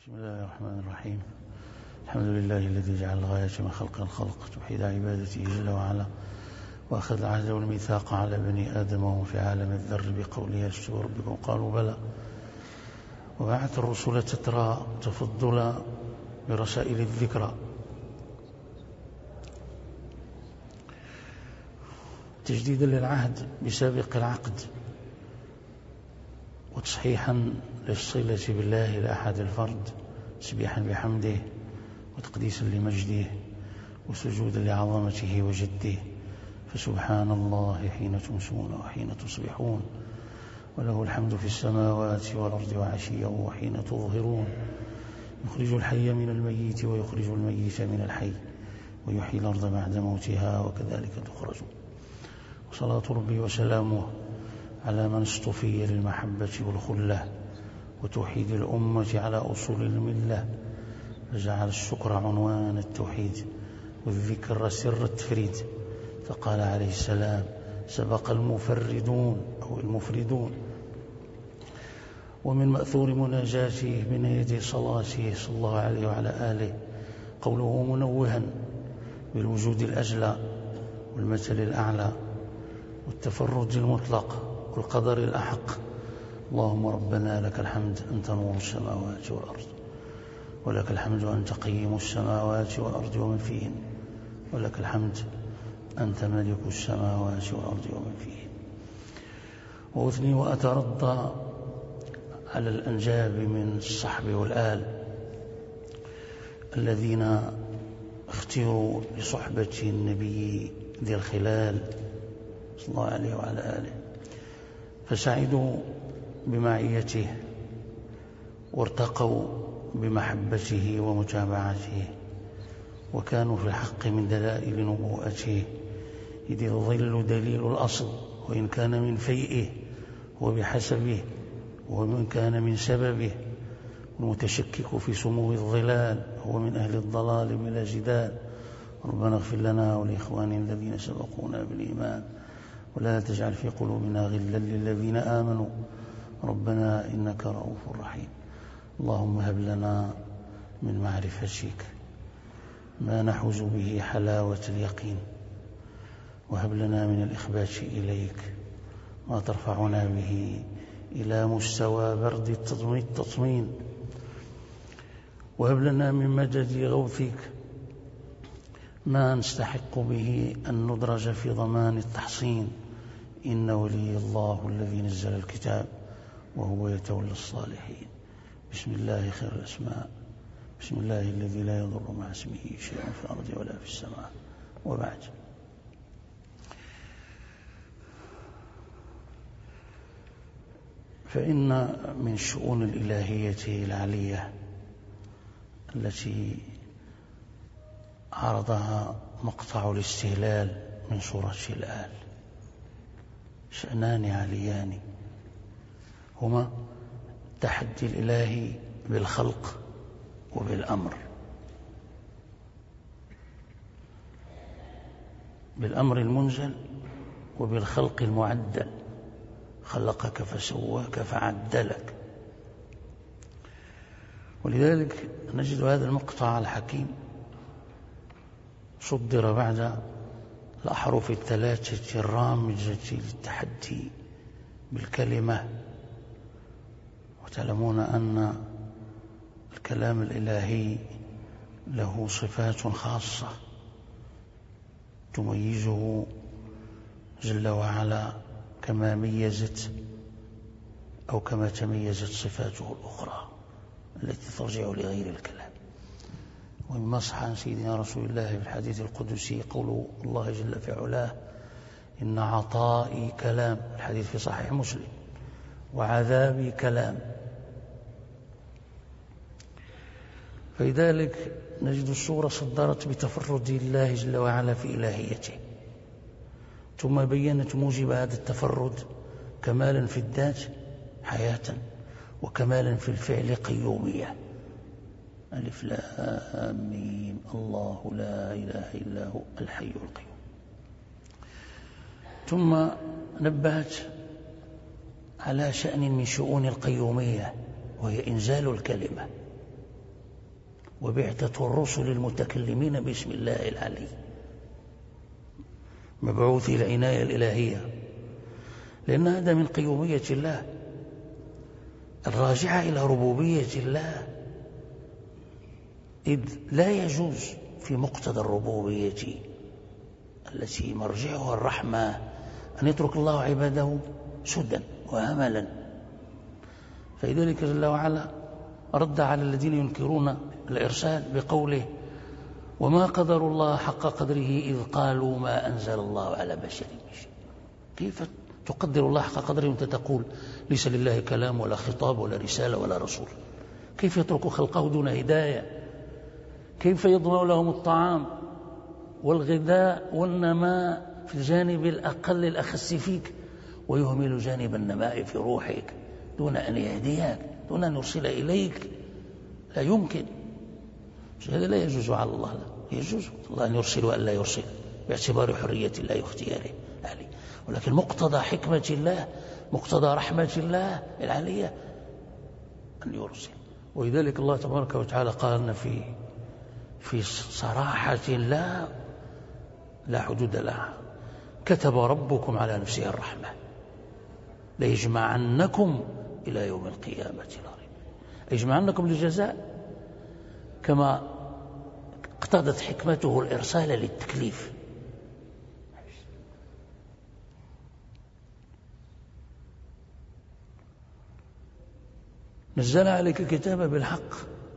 بسم الله الرحمن الرحيم. الحمد لله الذي جعل الغاية من خلق الخلق توحيد عبادته جل وعلا، وأخذ العهد والميثاق على بني آدم وهم في عالم الذر بقوله ألست بربكم قالوا بلى، وبعث الرسل تترى تفضلا برسائل الذكرى، تجديدا للعهد بسابق العقد، وتصحيحا للصلة بالله لا أحد الفرد، تسبيحا بحمده وتقديسا لمجده وسجودا لعظمته وجده. فسبحان الله حين تمسون وحين تصبحون، وله الحمد في السماوات والأرض وعشيا وحين تظهرون. يخرج الحي من الميت ويخرج الميت من الحي ويحيي الأرض بعد موتها وكذلك تخرجون. وصلاة ربي وسلامه على من اصطفي للمحبة والخلة وتوحيد الأمة على أصول الملة، فجعل الشكر عنوان التوحيد والذكر سر التفريد. فقال عليه السلام: سبق المفردون أو المفردون. ومن مأثور مناجاته من يدي صلاته صلى الله عليه وعلى آله قوله منوها بالوجود الأجلى والمثل الأعلى والتفرد المطلق والقدر الأحق: اللهم ربنا لك الحمد أنت نور السماوات والأرض، ولك الحمد أنت قيم السماوات والأرض ومن فيهن، ولك الحمد أنت ملك السماوات والأرض ومن فيهن. وأثني وأترضى على الأنجاب من الصحب والآل الذين اختيروا لصحبة النبي ذي الخلال صلى الله عليه وعلى آله، فسعدوا بمعيته وارتقوا بمحبته ومتابعته، وكانوا في الحق من دلائل نبوءته، إذ الظل دليل الأصل وإن كان من فيئه وبحسبه، ومن كان من سببه. المتشكك في سمو الظلال هو من أهل الضلال بلا جدال. ربنا اغفر لنا ولإخواننا الذين سبقونا بالإيمان، ولا تجعل في قلوبنا غلا للذين آمنوا ربنا إنك رؤوف رحيم. اللهم هب لنا من معرفتك ما نحوز به حلاوة اليقين، وهب لنا من الإخبات إليك ما ترفعنا به إلى مستوى برد التطمين، وهب لنا من مدد غوثك ما نستحق به أن ندرج في ضمان التحصين. إن ولي الله الذي نزل الكتاب وهو يتولى الصالحين. بسم الله خير الأسماء، بسم الله الذي لا يضر مع اسمه شيء في الأرض ولا في السماء. وبعد، فإن من شؤون الإلهية العلية التي عرضها مقطع الاستهلال من سورة الآل شأنان عليان، هما التحدي الإلهي بالخلق وبالأمر. بالأمر المنزل وبالخلق المعدل، خلقك فسواك فعدلك. ولذلك نجد هذا المقطع الحكيم صدر بعد الأحرف الثلاثة الرامجة للتحدي بالكلمة. وتعلمون أن الكلام الإلهي له صفات خاصة تميزه جل وعلا كما ميزت أو كما تميزت صفاته الأخرى التي ترجع لغير الكلام. ومما صح عن سيدنا رسول الله في الحديث القدسي قول الله جل في علاه: إن عطائي كلام، الحديث في صحيح مسلم، وعذابي كلام. فلذلك نجد السورة صدرت بتفرد الله جل وعلا في إلهيته، ثم بيّنت موجب هذا التفرد كمالا في الذات حياة، وكمالا في الفعل قيومية. ألف لام ميم الله لا إله إلا هو الحي القيوم. ثم نبهت على شأن من شؤون القيومية، وهي إنزال الكلمة. وبعثة الرسل المتكلمين باسم الله العلي، مبعوث العناية الإلهية، لأن هذا من قيومية الله الراجعة إلى ربوبية الله، إذ لا يجوز في مقتضى الربوبية التي مرجعها الرحمة أن يترك الله عباده سدى وهملا. فلذلك جل وعلا رد على الذين ينكرون الإرسال بقوله: وما قدروا الله حق قدره إذ قالوا ما أنزل الله على بشر من شيء. كيف تقدر الله حق قدره وأنت تقول ليس لله كلام ولا خطاب ولا رسالة ولا رسول؟ كيف يترك خلقه دون هداية؟ كيف يضمن لهم الطعام والغذاء والنماء في الجانب الأقل الأخس فيك، ويهمل جانب النماء في روحك دون أن يهديك، دون أن يرسل إليك؟ لا يمكن. هذا لا يجوز على الله، لا يجوز الله أن يرسل وأن لا يرسل باعتبار حرية الله واختياره عليه، ولكن مقتضى حكمة الله، مقتضى رحمة الله العلية أن يرسل. ولذلك الله تبارك وتعالى قال لنا في صراحة لا حدود لها: كتب ربكم على نفسه الرحمة ليجمعنكم إلى يوم القيامة لا ريب. يجمعنكم للجزاء، كما اقتضت حكمته الإرسال للتكليف. نزل عليك الكتاب بالحق،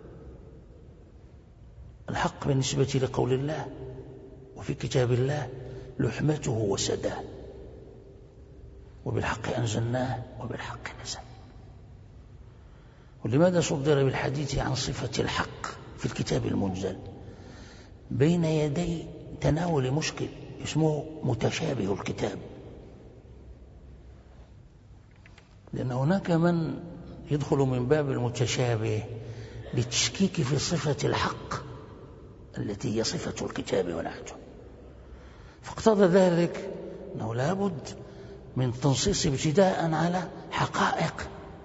الحق بالنسبة لقول الله، وفي كتاب الله لحمته وسداه، وبالحق أنزلناه وبالحق نزل. ولماذا صدر بالحديث عن صفة الحق في الكتاب المنزل بين يدي تناول مشكل اسمه متشابه الكتاب؟ لأن هناك من يدخل من باب المتشابه للتشكيك في صفة الحق التي هي صفة الكتاب ونهجه، فاقتضى ذلك أنه لا بد من تنصيص ابتداء على حقائق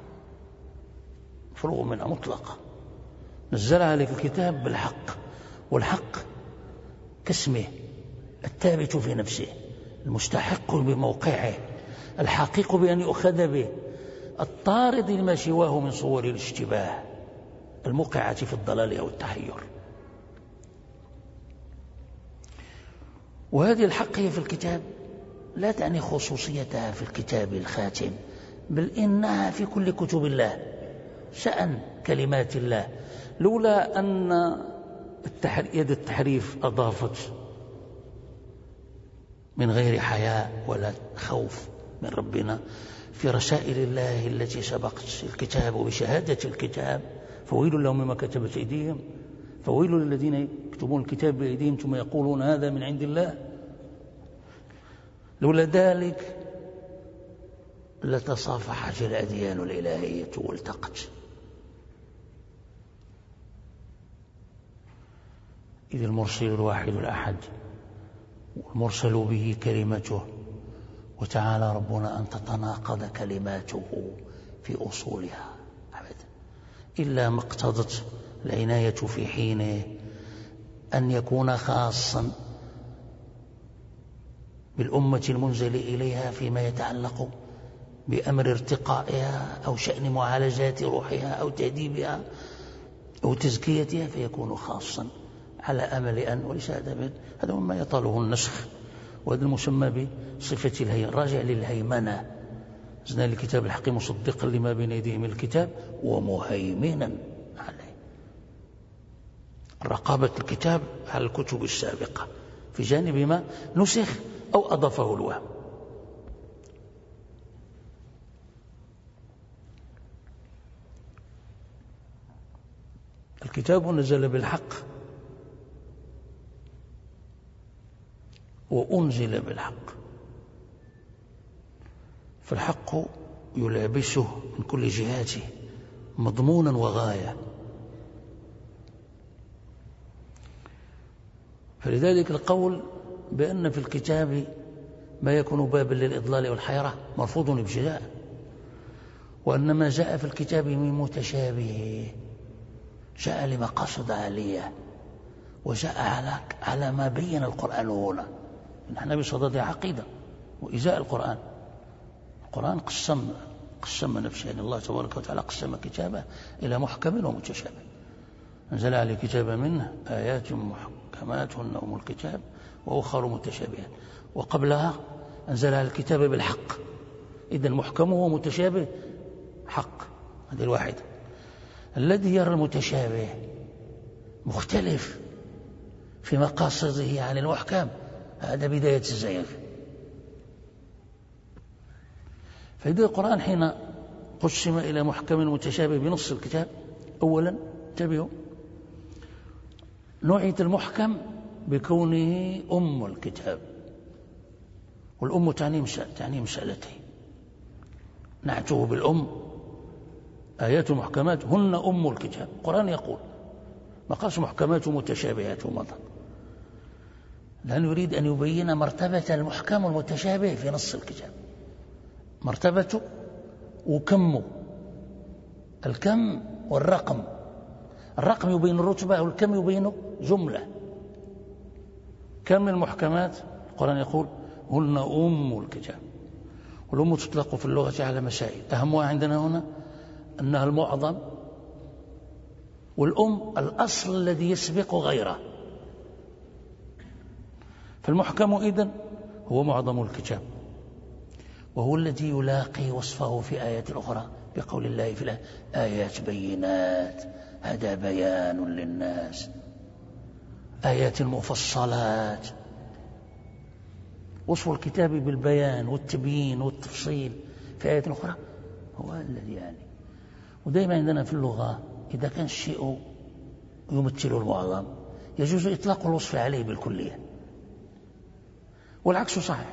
مفروغ منها مطلقة. نزل عليك الكتاب بالحق، والحق كاسمه الثابت في نفسه، المستحق بموقعه، الحقيق بأن يؤخذ به، الطارد لما سواه من صور الاشتباه الموقعة في الضلال أو التحير. وهذه الحقية في الكتاب لا تعني خصوصيتها في الكتاب الخاتم، بل إنها في كل كتب الله، شأن كلمات الله. لولا أن يد التحريف أضافت من غير حياء ولا خوف من ربنا في رسائل الله التي سبقت الكتاب بشهادة الكتاب: فويل لهم مما كتبت أيديهم، فويل للذين يكتبون الكتاب بأيديهم ثم يقولون هذا من عند الله. لولا ذلك لتصافحت الأديان الإلهية والتقت. إذ المرسل الواحد الأحد، والمرسل به كلمته، وتعالى ربنا أن تتناقض كلماته في أصولها أبدا، إلا ما اقتضت العناية في حينه أن يكون خاصا بالأمة المنزل إليها فيما يتعلق بأمر ارتقائها أو شأن معالجات روحها أو تأديبها أو تزكيتها، فيكون خاصا على أمل أن، وليس هذا مما يطاله النسخ، وهذا المسمى بصفة الهيمنة، راجع للهيمنة. زنا الكتاب الحق مصدقا لما بين يديه من الكتاب ومهيمنا عليه، رقابة الكتاب على الكتب السابقة في جانب ما نسخ أو أضافه الوهم. الكتاب نزل بالحق وأنزل بالحق، فالحق يلابسه من كل جهاته مضمونا وغاية. فلذلك القول بأن في الكتاب ما يكون بابا للإضلال والحيرة مرفوض ابتداء، وأن ما جاء في الكتاب من متشابه جاء لمقاصد عالية، وجاء على ما بين القرآن هنا. نحن بصدد عقيدة وإزاء القرآن. القرآن قسم نفسه، يعني الله تبارك وتعالى قسم كتابه إلى محكم ومتشابه. أنزل عليه كتابا منه آيات محكمات هن أم الكتاب وأخر متشابهات، وقبلها أنزل على الكتاب بالحق. إذن محكم ومتشابه حق، هذه الواحدة. الذي يرى المتشابه مختلف في مقاصده عن المحكم، هذا بداية الزيغ. فإذا القرآن حين قسم إلى محكم متشابه بنص الكتاب، أولا انتبهوا، نوعية المحكم بكونه أم الكتاب، والأم تعني مسألتين. نعته بالأم، آيات محكمات هن أم الكتاب. القرآن يقول مقاس محكمات ومتشابهات ومضى، لأنه يريد أن يبين مرتبة المحكم والمتشابه في نص الكتاب، مرتبته وكمه. الكم والرقم، الرقم يبين الرتبة والكم يبين جملة. كم المحكمات القرآن يقول هن أم الكتاب، والأم تطلق في اللغة على مسائل، أهمها عندنا هنا أنها المعظم، والأم الأصل الذي يسبق غيره. فالمحكم إذن هو معظم الكتاب، وهو الذي يلاقي وصفه في آيات أخرى بقول الله في الآية آيات بينات، هذا بيان للناس. آيات المفصلات، وصف الكتاب بالبيان والتبيين والتفصيل في آيات أخرى هو الذي يعني. ودائما عندنا في اللغة إذا كان الشيء يمثل المعظم يجوز إطلاق الوصف عليه بالكلية، والعكس صحيح،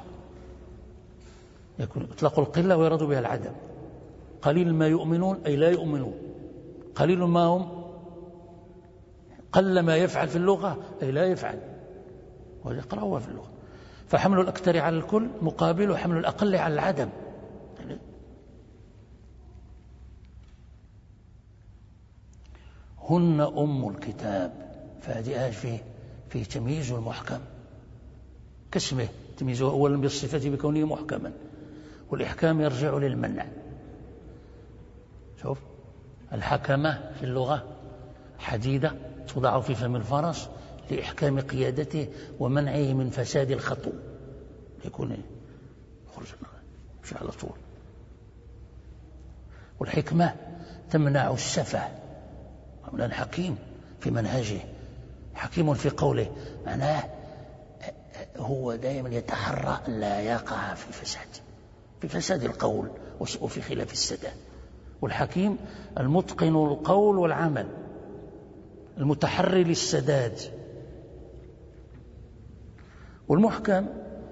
يكون إطلاق القلة ويراد بها العدم. قليل ما يؤمنون أي لا يؤمنون، قليل ما هم، قل ما يفعل في اللغة أي لا يفعل، ويقرأها في اللغة. فحمل الأكثر على الكل مقابل حمل الأقل على العدم. هن أم الكتاب، فهذه آية فيه تمييز المحكم كاسمه، تمييزه أولا بالصفة بكونه محكما، والإحكام يرجع للمنع. شوف الحكمة في اللغة حديدة توضع في فم الفرس لإحكام قيادته ومنعه من فساد الخطو، يكون يخرج مش على طول. والحكمة تمنع السفه، من حكيم في منهجه، حكيم في قوله، معناه هو دائما يتحرى أن لا يقع في فساد القول وفي خلاف السداد. والحكيم المتقن القول والعمل، المتحري للسداد. والمحكم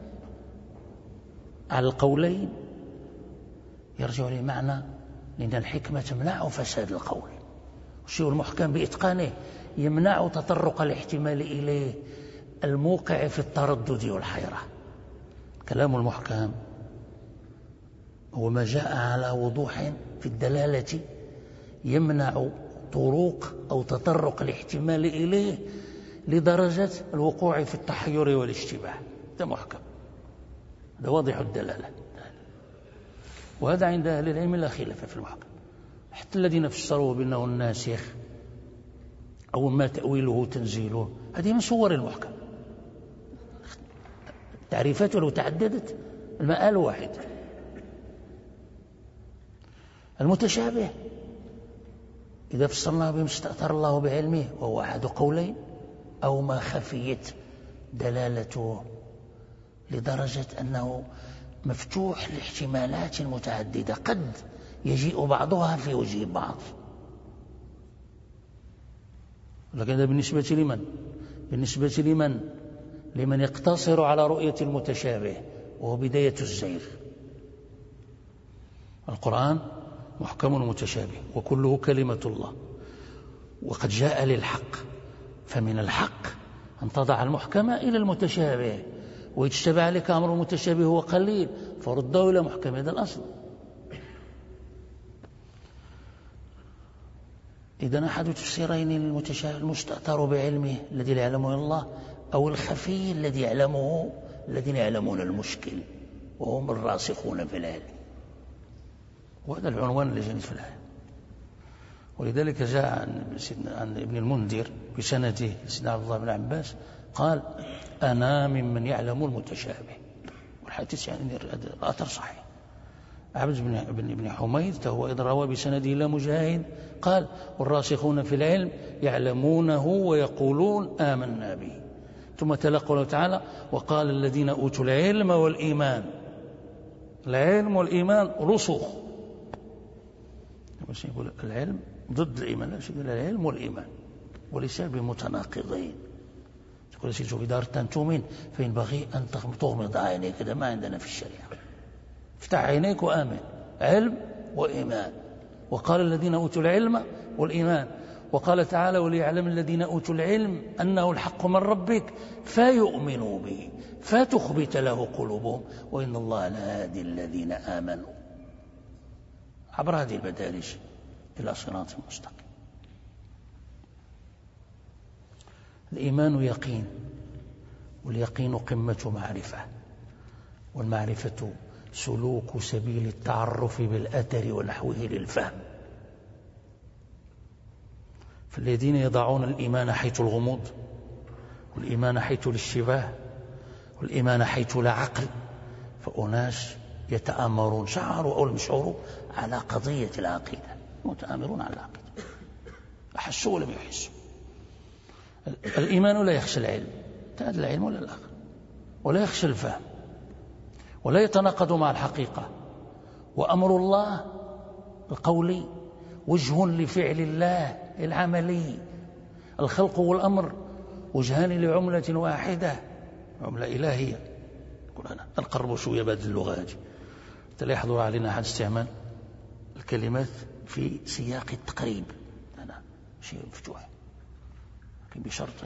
على القولين يرجع لمعنى، لأن الحكمة تمنع فساد القول، والشيء المحكم بإتقانه يمنع تطرق الاحتمال إليه الموقع في التردد والحيرة. كلام المحكم هو ما جاء على وضوح في الدلالة يمنع طرق أو تطرق الاحتمال إليه لدرجة الوقوع في التحير والاشتباه. هذا محكم، هذا واضح الدلالة، وهذا عند أهل العلم لا خلاف في المحكم. حتى الذين فسروا بأنه الناسخ أو ما تأويله تنزيله، هذه من صور المحكم. تعريفاته لو تعددت المآل واحد. المتشابه إذا فسرناه بما استأثر الله بعلمه وهو أحد قولين، أو ما خفيت دلالته لدرجة أنه مفتوح لاحتمالات متعددة، قد يجيء بعضها في وجه بعض. لكن هذا بالنسبة لمن؟ بالنسبة لمن يقتصر على رؤية المتشابه، وهو بداية الزيغ. القرآن محكم متشابه وكله كلمة الله، وقد جاء للحق، فمن الحق أن تضع المحكم إلى المتشابه، ويجتبع عليك أمر المتشابه هو قليل فرده إلى محكم. هذا الأصل. إذن أحد تفسيرين المستأثر بعلمه الذي لا يعلمه الله، أو الخفي الذي يعلمه الذين يعلمون المشكل وهم الراسخون في العلم. وهذا العنوان الذي جاء في الآية. ولذلك جاء عن ابن المنذر بسنده سيدنا عبد الله بن عباس قال: أنا ممن يعلم المتشابه. والحديث يعني الأثر صحيح. عبد بن حميد هو إذ روى بسنده إلى مجاهد قال: والراسخون في العلم يعلمونه ويقولون آمنا به. ثم تلا قوله تعالى: وقال الذين أوتوا العلم والإيمان. العلم والإيمان رسخ. يقول العلم ضد الإيمان، لا شيء، العلم والإيمان وليس بمتناقضين. تقول سيدي إذا أردت أن تؤمن فينبغي أن تغمض عينيك، هذا ما عندنا في الشريعة. افتح عينيك وآمن، علم وإيمان. وقال الذين أوتوا العلم والإيمان. وقال تعالى: وليعلم الذين أوتوا العلم أنه الحق من ربك فيؤمنوا به فتخبت له قلوبهم وإن الله لهادي الذين آمنوا عبر هذه المدارج إلى صراط مستقيم. الإيمان يقين، واليقين قمة معرفة، والمعرفة سلوك سبيل التعرف بالأثر ونحوه للفهم. فالذين يضعون الإيمان حيث الغموض، والإيمان حيث الاشتباه، والإيمان حيث لا عقل، فأناس يتآمرون، شعروا أو لم يشعروا، على قضية العقيدة، متآمرون على العقيدة، أحسوا ولم يحسوا. الإيمان لا يخشى العلم، هذا العلم ولا الآخر، ولا يخشى الفهم، ولا يتناقض مع الحقيقة. وأمر الله القولي وجه لفعل الله العملي. الخلق والأمر وجهان لعملة واحدة، عملة إلهية. أنا نقرب شوية بعد اللغة هذه، لا يحضر علينا أحد استعمال الكلمات في سياق التقريب، أنا شيء مفتوح لكن بشرطه.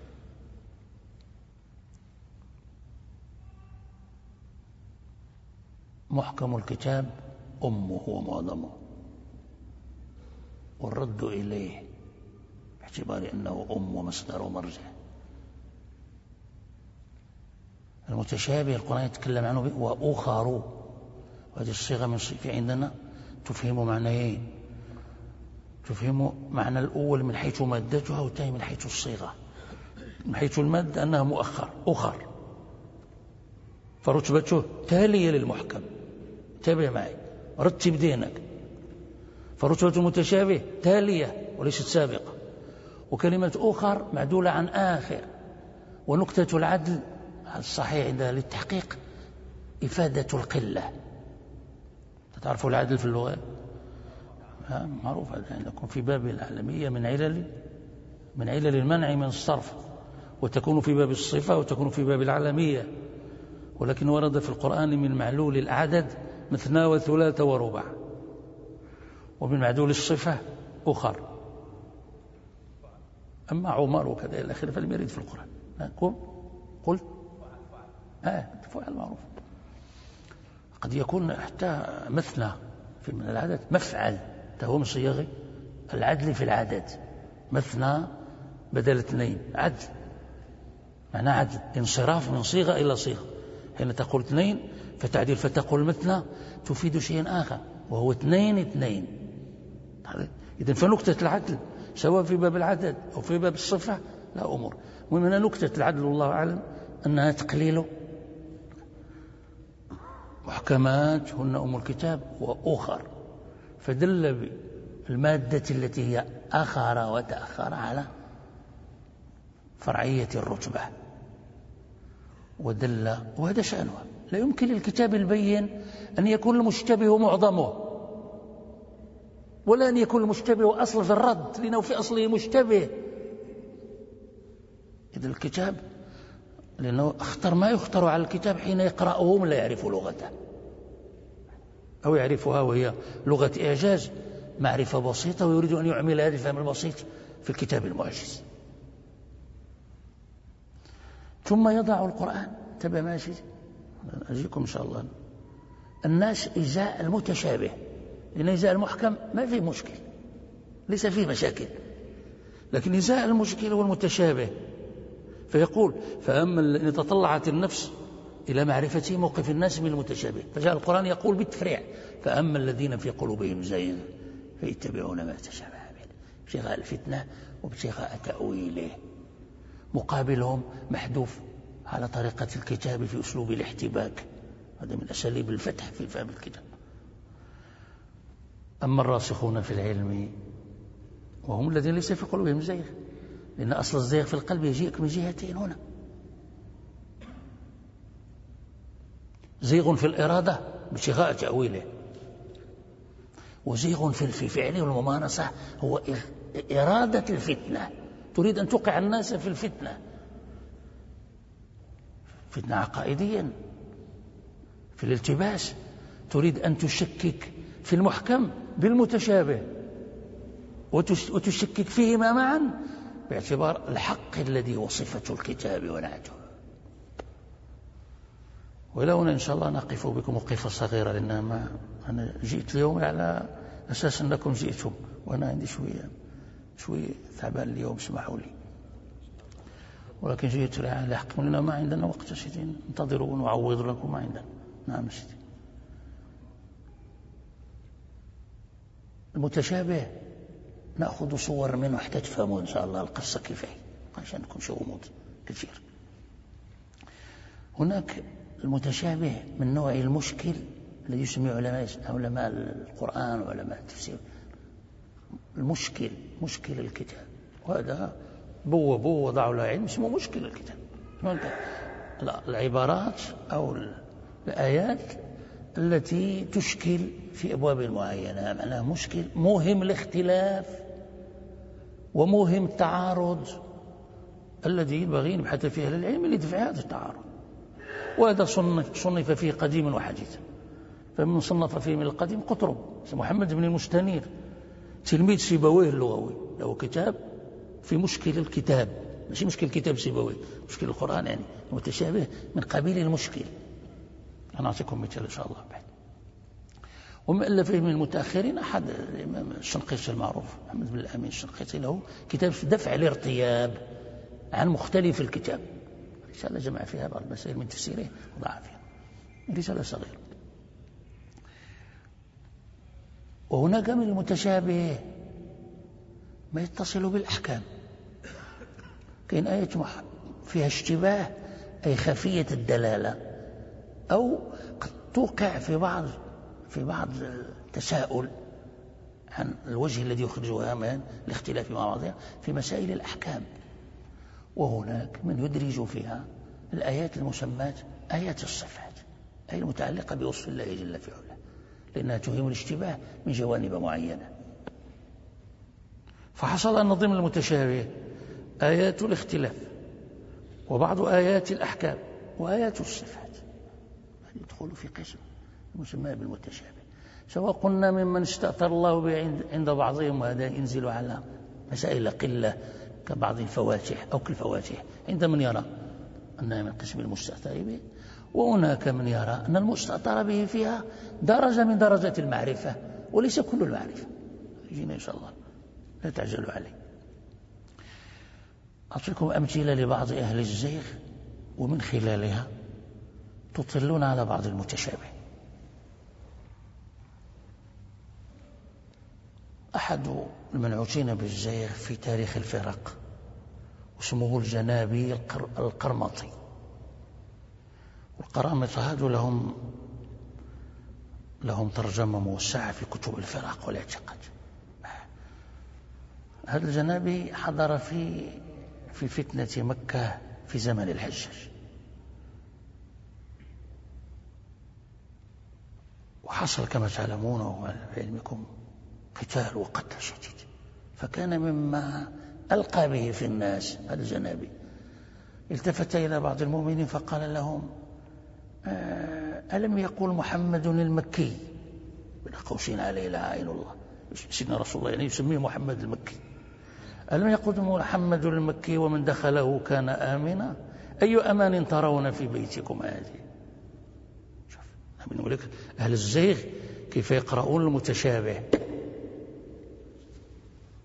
محكم الكتاب أمه ومعظمه، والرد إليه باعتبار أنه أم ومصدر ومرجع. المتشابه القرآن يتكلم عنه وأخر، وهذه الصيغة من في عندنا تفهم معنيين، تفهم معنى الأول من حيث مادتها، والثاني من حيث الصيغة. من حيث المد أنها مؤخر، أخر، فرتبته تالية للمحكم. تابع معي، رتب دينك. فرتبة المتشابه تالية وليست سابقة. وكلمة أخر معدولة عن آخر. ونكتة العدل الصحيح عندها للتحقيق إفادة القلة. تعرفوا العدل في اللغة معروف عندكم في باب العالمية من علل المنع من الصرف، وتكون في باب الصفة وتكون في باب العالمية. ولكن ورد في القرآن من معلول العدد مثنى وثلاث ورباع، ومن معدول الصفة أخر. أما عمر وكذا إلى آخره فلم يرد في القرآن. قل فعل معروف. قد يكون حتى مثنى في من العدد مفعل، هو من صيغ العدل في العدد. مثنى بدل اثنين، عدل معناه عدل، انصراف من صيغة إلى صيغة. حين تقول اثنين فتعديل، فتقول مثنى تفيد شيئا آخر وهو اثنين. إذن فنكتة العدل سواء في باب العدد أو في باب الصفة لا أمور. ومن نكتة العدل والله أعلم أنها تقليل. محكمات هن أم الكتاب وأخر، فدل بالمادة التي هي أخر وتأخر على فرعية الرتبة، ودل، وهذا شأنها. لا يمكن للكتاب البين أن يكون المشتبه معظمه، ولا أن يكون المشتبه أصل في الرد، لأنه في أصله مشتبه. إذا الكتاب لأنه اختر ما يختار على الكتاب حين يقرأه من لا يعرف لغته، أو يعرفها وهي لغة إعجاز، معرفة بسيطة، ويريد أن يعمل هذا الفهم البسيط في الكتاب المعجز. ثم يضع القرآن، تبع ماشي أجيكم إن شاء الله، الناس إزاء المتشابه، لأن إزاء المحكم ما فيه مشكل، ليس فيه مشاكل، لكن نزاع المشكل هو المتشابه. فيقول فأما إن تطلعت النفس إلى معرفة موقف الناس من المتشابه، فجاء القرآن يقول بالتفريع فأما الذين في قلوبهم زيغ فيتبعون ما تشابه منه ابتغاء الفتنة وابتغاء تأويله. مقابلهم محذوف على طريقة الكتاب في أسلوب الاحتباك، هذا من أساليب الفتح في فهم الكتاب. أما الراسخون في العلم وهم الذين ليس في قلوبهم زيغ، لأن أصل الزيغ في القلب يجيك من جهتين هنا: زيغ في الإرادة بابتغاء تأويله، وزيغ في فعله والممارسة هو إرادة الفتنة، تريد أن توقع الناس في الفتنة، فتنة عقائديا في الالتباس، تريد أن تشكك في المحكم بالمتشابه وتشكك فيهما معا باعتبار الحق الذي هو صفة الكتاب ونعته. ولو إن شاء الله نقف بكم وقفة صغيرة، لأن أنا جئت اليوم على أساس أنكم جئتم وأنا عندي شوية تعبان اليوم، اسمحوا لي، ولكن جئت لاحقكم لأن ما عندنا وقت سيدي، انتظروا ونعوض لكم ما عندنا. نعم سيدي. المتشابه نأخذ صور منه حتى تفهموا إن شاء الله القصة كيف هي، عشان نكون شو غموض كثير. هناك المتشابه من نوع المشكل الذي يسميه علماء القرآن وعلماء التفسير مشكل الكتاب، وهذا بو وضعوا له علم اسمه مشكل الكتاب. العبارات أو الآيات التي تشكل في أبواب معينة، معناها مشكل موهم الاختلاف وموهم التعارض الذي ينبغي نبحث فيه أهل العلم لدفع هذا التعارض. وهذا صنف فيه قديما وحديثا. فمن صنف فيه من القديم قطرب محمد بن المستنير، تلميذ سيبويه اللغوي، له كتاب في مشكل الكتاب، مش مشكل كتاب سيبويه، مشكل القرآن، يعني متشابه من قبيل المشكل. أنا أعطيكم مثال إن شاء الله بعد. ومؤلفه من المتأخرين أحد الإمام الشنقيطي المعروف محمد بن الأمين الشنقيطي، له كتاب في دفع الارتياب عن مختلف الكتاب، رسالة جمع فيها بعض المسائل من تفسيره وضع فيها، رسالة صغيرة. وهناك من المتشابه ما يتصل بالأحكام، كاين آية فيها اشتباه أي خفية الدلالة، أو قد توقع في بعض التساؤل عن الوجه الذي يخرجها من الاختلاف مع بعضها في مسائل الأحكام. وهناك من يدرج فيها الآيات المسمات آيات الصفات، أي المتعلقة بوصف الله جل في علاه، لأنها تهم الاشتباه من جوانب معينة. فحصل أن ضمن المتشابه آيات الاختلاف وبعض آيات الأحكام وآيات الصفات، يدخل في قسم مسمى بالمتشابه، سواء قلنا ممن استأثر الله به عند بعضهم، وهذا ينزل على مسائل قلة كبعض الفواتح أو كالفواتح عند من يرى أنها من قسم المستأثر به، وهناك من يرى أن المستأثر به فيها درجة من درجات المعرفة وليس كل المعرفة. يجينا إن شاء الله، لا تعجلوا عليه. أعطيكم أمثلة لبعض أهل الزيغ ومن خلالها تطلون على بعض المتشابه. أحد المنعوتين بالزيغ في تاريخ الفرق اسمه الجنابي القرمطي، والقرامطة هذو لهم ترجمة موسعة في كتب الفرق والاعتقاد. هذا الجنابي حضر في فتنة مكة في زمن الحجاج، وحصل كما تعلمون وعلى علمكم قتال وقتل شديد، فكان مما ألقى به في الناس هذا الجنابي. التفت إلى بعض المؤمنين فقال لهم: ألم يقول محمد المكي، بين قوسين عليه لعائن الله، سيدنا رسول الله يعني يسميه محمد المكي، ألم يقول محمد المكي ومن دخله كان آمنا، أي أمان ترون في بيتكم هذه؟ شوف نقول لك أهل الزيغ كيف يقرؤون المتشابه.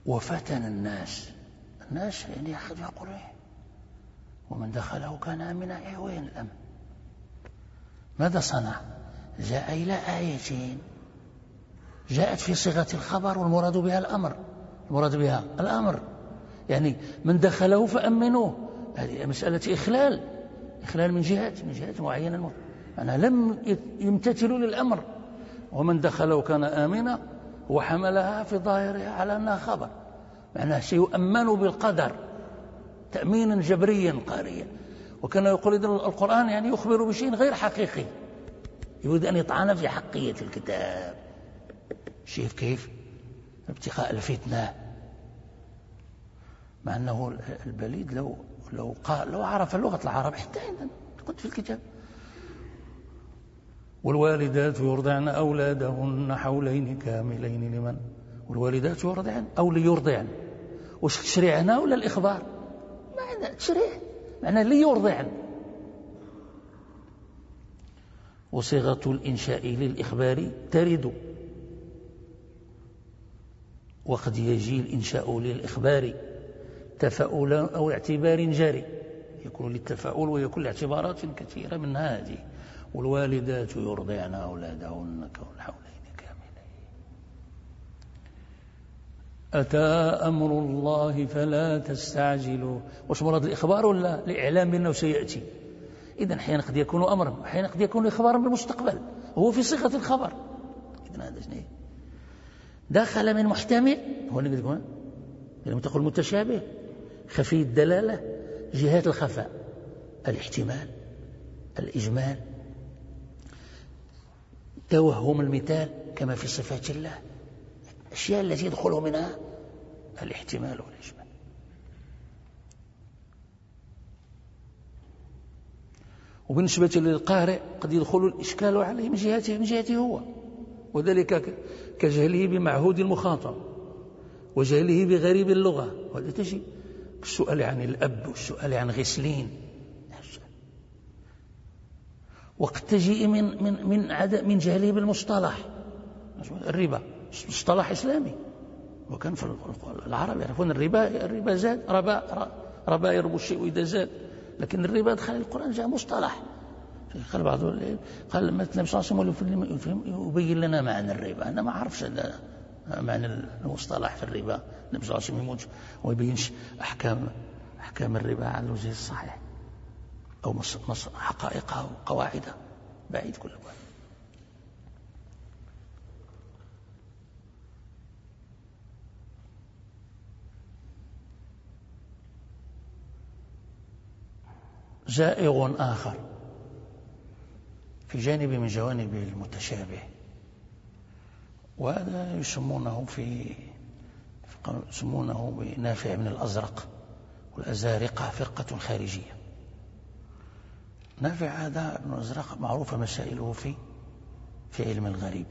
وفتن الناس يعني أحد يقول ومن دخله كان آمنا. وين الأمن؟ ماذا صنع؟ جاء إلى آيتين جاءت في صيغة الخبر والمراد بها الأمر، يعني من دخله فأمنوه. هذه مسألة إخلال من جهات معينة، أنا لم يمتثلوا للأمر. ومن دخله كان آمنا وحملها في ظاهرها على أنها خبر، معناه سيؤمن بالقدر تأمينا جبريا قاريا. وكان يقول إذن القرآن يعني يخبر بشيء غير حقيقي، يريد أن يطعن في حقية الكتاب. شوف كيف ابتغاء الفتنة، مع أنه البليد لو عرف لغة العرب حتى كنت في الكتاب. والوالدات يرضعن أولادهن حولين كاملين لمن، والوالدات يرضعن أو ليرضعن. وش تشريع هنا ولا الإخبار؟ معنى تشريع، معنى ليرضعن. وصيغة الإنشاء للإخبار ترد، وقد يجي الإنشاء للإخبار تفاؤلا أو اعتبار جاري، يكون للتفاؤل ويكون لاعتبارات كثيرة من هذه. والوالدات يرضعن أولادهن حولين كاملين. أتى أمر الله فلا تستعجلوا. وش مراد الإخبار ولا الإعلام بأنه سيأتي؟ إذن أحيانا قد يكون أمرا، أحيانا قد يكون إخبارا بالمستقبل، وهو في صيغة الخبر. إذن هذا شنو؟ دخل من محتمل، هو اللي يقول لما تقول متشابه خفي الدلالة، جهات الخفاء، الاحتمال، الإجمال، توهم المثال كما في صفات الله، الأشياء التي يدخل منها الاحتمال والإجمال. وبالنسبة للقارئ قد يدخل الإشكال عليه من جهته هو، وذلك كجهله بمعهود المخاطب وجهله بغريب اللغة. وهذا تجي السؤال عن الأب والسؤال عن غسلين، وقد تجي من جهله بالمصطلح. الربا مصطلح إسلامي، وكان في العرب يعرفون الربا زاد، ربا يربو الشيء إذا زاد، لكن الربا دخل القرآن جاء مصطلح. قال بعض قال مثلا صلى الله عليه وسلم يبين لنا معنى الربا. أنا ما أعرفش معنى المصطلح في الربا. النبي صلى الله عليه وسلم يموت ويبينش أحكام الربا على الوجه الصحيح أو حقائقها وقواعدها، بعيد كل واحد. زائغ آخر في جانب من جوانب المتشابه، وهذا يسمونه بنافع بن الأزرق والأزارقة، فرقة خارجية. نافع هذا بن الأزرق معروفة مسائله في علم الغريب،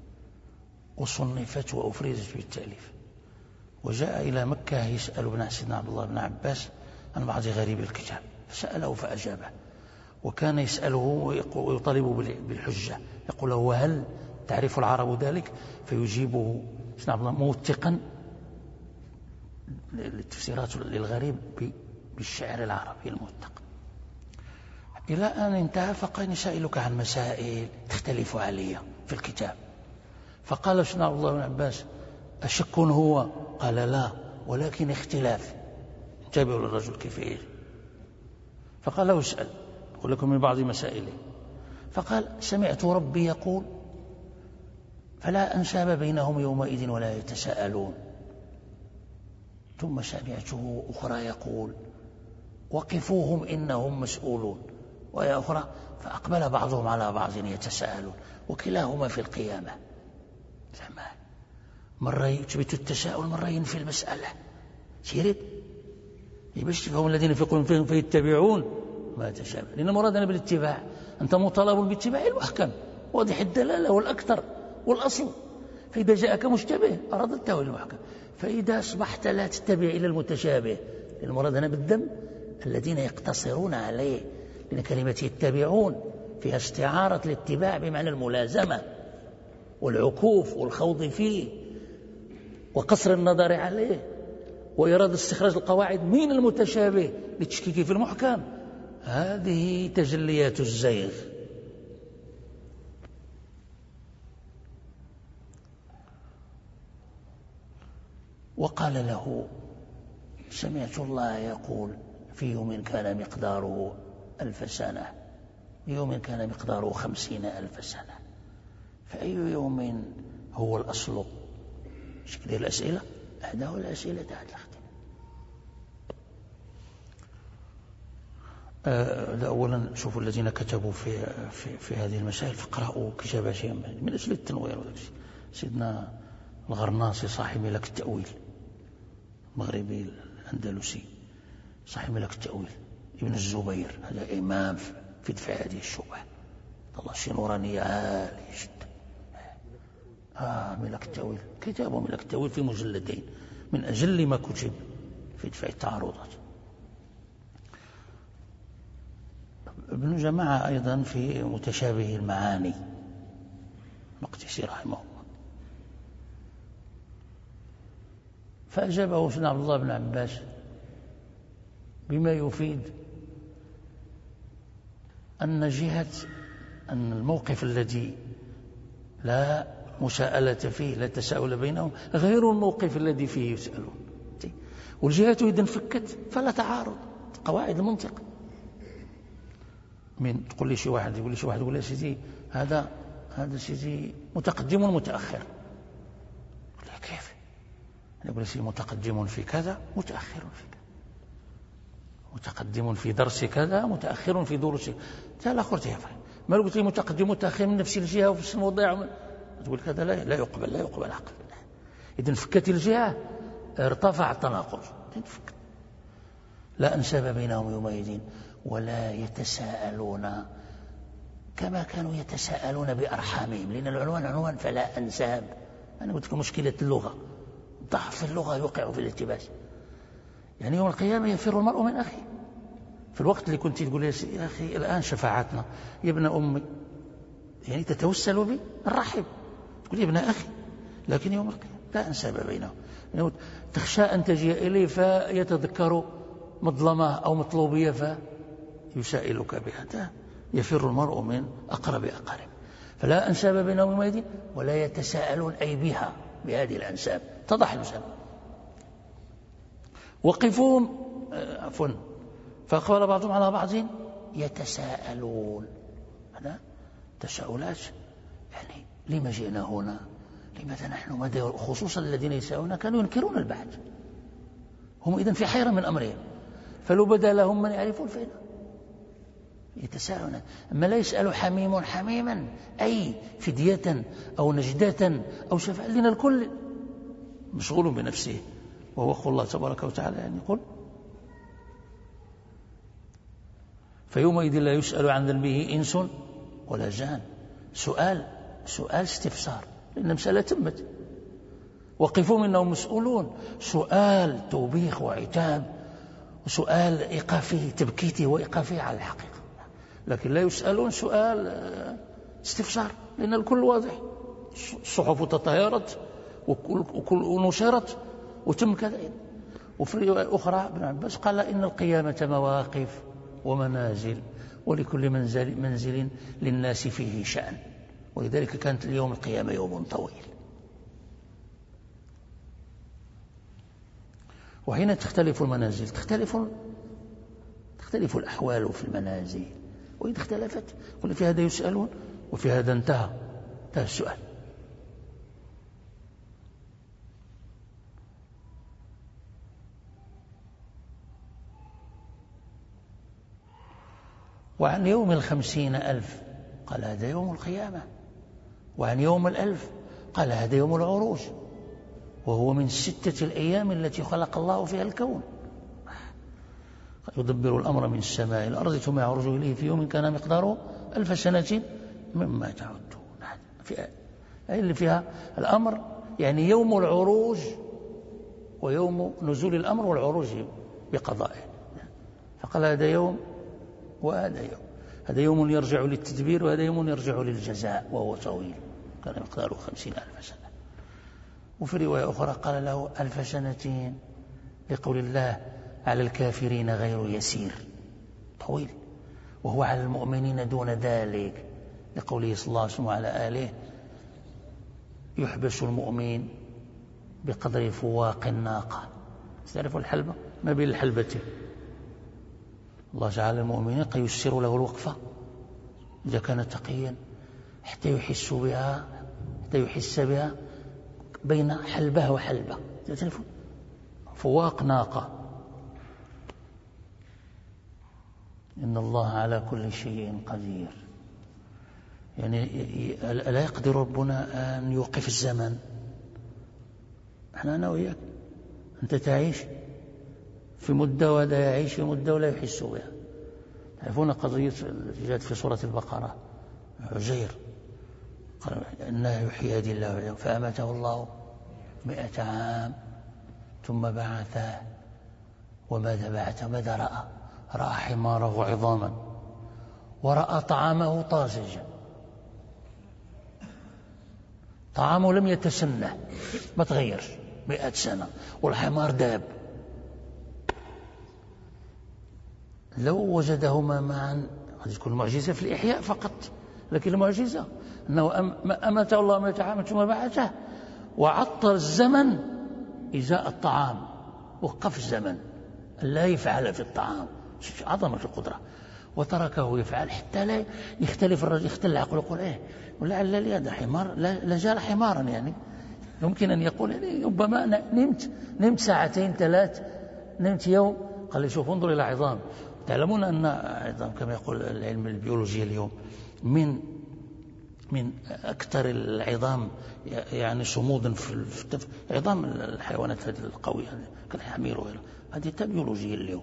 وصنفت وأفردت بالتأليف. وجاء إلى مكة يسأل ابن سيدنا عبد الله بن عباس عن بعض غريب الكتاب، فسأله فأجابه. وكان يسأله ويطالب بالحجة، يقول له وهل تعرف العرب ذلك؟ فيجيبه سيدنا عبد الله موثقا للتفسيرات للغريب بالشعر العربي الموثق، إلى أن انتهى. فقال سائلك عن مسائل تختلف علي في الكتاب. فقال سيدنا عبد الله بن عباس أشك هو؟ قال لا، ولكن اختلاف. انتبهوا للرجل كيف يجي. فقال له اسأل، أقول لكم من بعض مسائله. فقال سمعت ربي يقول فلا أنساب بينهم يومئذ ولا يتساءلون. ثم سمعته أخرى يقول وقفوهم إنهم مسؤولون، ويا أخرى فأقبل بعضهم على بعض يتساءلون، وكلاهما في القيامة. مرة يثبت التساؤل، مرة ينفي المسألة. سيرد باش تفهم الذين في قلوبهم فيتبعون ما تشابه، لأن مرادنا بالاتباع أنت مطالب باتباع المحكم واضح الدلالة والأكثر والأصل. فإذا جاءك مشتبه أردته المحكم، فإذا أصبحت لا تتبع إلى المتشابه، لأن مرادنا بالذم الذين يقتصرون عليه، لأن كلمة يتبعون فيها استعارة الاتباع بمعنى الملازمة والعكوف والخوض فيه. وقصر النظر عليه وإرادة استخراج القواعد من المتشابه للتشكيك في المحكم، هذه تجليات الزيغ. وقال له: سمعت الله يقول في يوم كان مقداره 1000 سنة، يوم كان مقداره 50,000 سنة، فأي يوم هو الأصل؟ شكل الأسئلة هذا هو الأسئلة تحت الاختلاف. أولا شوفوا الذين كتبوا في هذه المسائل فقرأوا كتاباتهم من أجل التنوير. سيدنا الغرناصي صاحب ملك التأويل المغربي الأندلسي صاحب ملك التأويل، ابن الزبير هذا إمام في دفع هذه الشبهة، الله شي نورانية عالية جدا. ملك التأويل، كتابه ملك التأويل في مجلدين من أجل ما كتب في دفع التعارضات. ابن جماعة أيضا في متشابه المعاني، مقدسي رحمه الله. فأجابه سيدنا عبد الله بن عباس بما يفيد أن أن الموقف الذي لا مساءلة فيه، لا تساؤل بينهم، غير الموقف الذي فيه يسألون. والجهات إذا انفكت فلا تعارض، قواعد المنطق. من تقول لي شي واحد يقول لي سيدي هذا سيدي متقدم ومتأخر، يقول لي كيف؟ أنا أقول سيدي متقدم في كذا متأخر في كذا، متقدم في درس كذا متأخر في درس كذا. لا قلت يا فندم، ما قلت لي متقدم متأخر من نفس الجهة وفي نفس الموضوع، تقول كذا لا يقبل عقل. إذا انفكت الجهة ارتفع التناقض. لا أنساب بينهم يومئذ ولا يتساءلون كما كانوا يتساءلون بأرحامهم، لأن العنوان عنوان فلا أنساب. أنا قلت لكم مشكلة اللغة، ضعف اللغة يوقع في الالتباس. يعني يوم القيامة يفر المرء من أخيه. في الوقت اللي كنت تقول يا أخي الآن شفاعتنا يا ابن أمي، يعني تتوسل بي الرحب، تقول يا ابن أخي، لكن يوم القيامة لا أنساب بينهم. يعني تخشى أن تجي إليه فيتذكر مظلمة أو مطلوبية فيسائلك بها. يفر المرء من أقرب أقارب. فلا أنساب بينهم يومئذ ولا يتساءلون أي بها، بهذه الأنساب اتضح الأنساب. وقفوهم فأقبل بعضهم على بعض يتساءلون. هذا تساؤلات، يعني لما جئنا هنا، لماذا نحن، خصوصا الذين يساءلون كانوا ينكرون البعث، هم إذن في حيرة من أمرهم، فلو بدا لهم من يعرفون فإن يتساءلون. أما لا يسأل حميم حميما أي فدية أو نجدة أو شفاعة، لأن الكل مشغول بنفسه، وهو قول الله تبارك وتعالى يعني يقول: فيومئذ لا يسأل عن ذنبه إنس ولا جان. سؤال استفسار، لأن المسألة تمت. وقفوا إنهم مسؤولون، سؤال توبيخ وعتاب، وسؤال إيقافه تبكيته وإيقافه على الحقيقة. لكن لا يسألون سؤال استفسار، لأن الكل واضح. الصحف تطايرت ونشرت وتم كذا. وفي رواية أخرى ابن عباس قال إن القيامة مواقف ومنازل، ولكل منزل للناس فيه شأن، ولذلك كانت اليوم القيامة يوم طويل. وحين تختلف المنازل تختلف الأحوال في المنازل، وإذا اختلفت قلنا في هذا يسألون وفي هذا انتهى السؤال. وعن يوم 50,000 قال هذا يوم القيامة، وعن يوم 1000 قال هذا يوم العروج، وهو من 6 الأيام التي خلق الله فيها الكون. يدبر الأمر من السماء إلى الأرض ثم يعرج إليه في يوم كان مقداره 1000 سنة مما تعدون. في اللي فيها الأمر يعني يوم العروج ويوم نزول الأمر والعروج بقضائه. فقال هذا يوم وهذا يوم، هذا يوم يرجع للتدبير وهذا يوم يرجع للجزاء، وهو طويل كان مقداره 50,000 سنة. وفي رواية أخرى قال له 1000 سنة لقول الله على الكافرين غير يسير، طويل، وهو على المؤمنين دون ذلك، لقوله صلى الله عليه وسلم وعلى آله: يحبس المؤمن بقدر فواق الناقة. تعرفوا الحلبة؟ ما بين الحلبتين. الله جعل المؤمنين قد يسر له الوقفة إذا كان تقيا حتى يحس بها بين حلبة وحلبة. تعرفوا؟ فواق ناقة. إن الله على كل شيء قدير. يعني لا يقدر ربنا أن يوقف الزمن. أنا وياك، أنت تعيش في مدة وهذا يعيش في مدة ولا يحس بها. تعرفون قضية التي جاءت في سورة البقرة، عزير قال إنه يحيي هذه الله فأماته الله 100 عام ثم بعثه. وماذا بعثه؟ ماذا رأى حماره عظاما ورأى طعامه طازجا، طعامه لم يتسنه، ما تغيرش 100 سنة، والحمار داب. لو وجدهما معا قد تكون معجزة في الإحياء فقط، لكن المعجزة أنه أماته الله 100 عام ثم بعثه، وعطل الزمن إزاء الطعام، وقف الزمن لا يفعل في الطعام، عظمة القدرة، وتركه يفعل حتى لا يختلف الرجل، يختل العقل، يقول إيه ولعل لي هذا حمار لا زال حمارا. يعني يمكن أن يقول يعني ربما نمت 2 3 ساعات، نمت يوم. قال لي شوف انظر إلى عظام. تعلمون أن عظام كما يقول العلم البيولوجي اليوم من أكثر العظام يعني صمودا في عظام الحيوانات هذه القوية كالحمير وغيرها، هذه بيولوجية اليوم.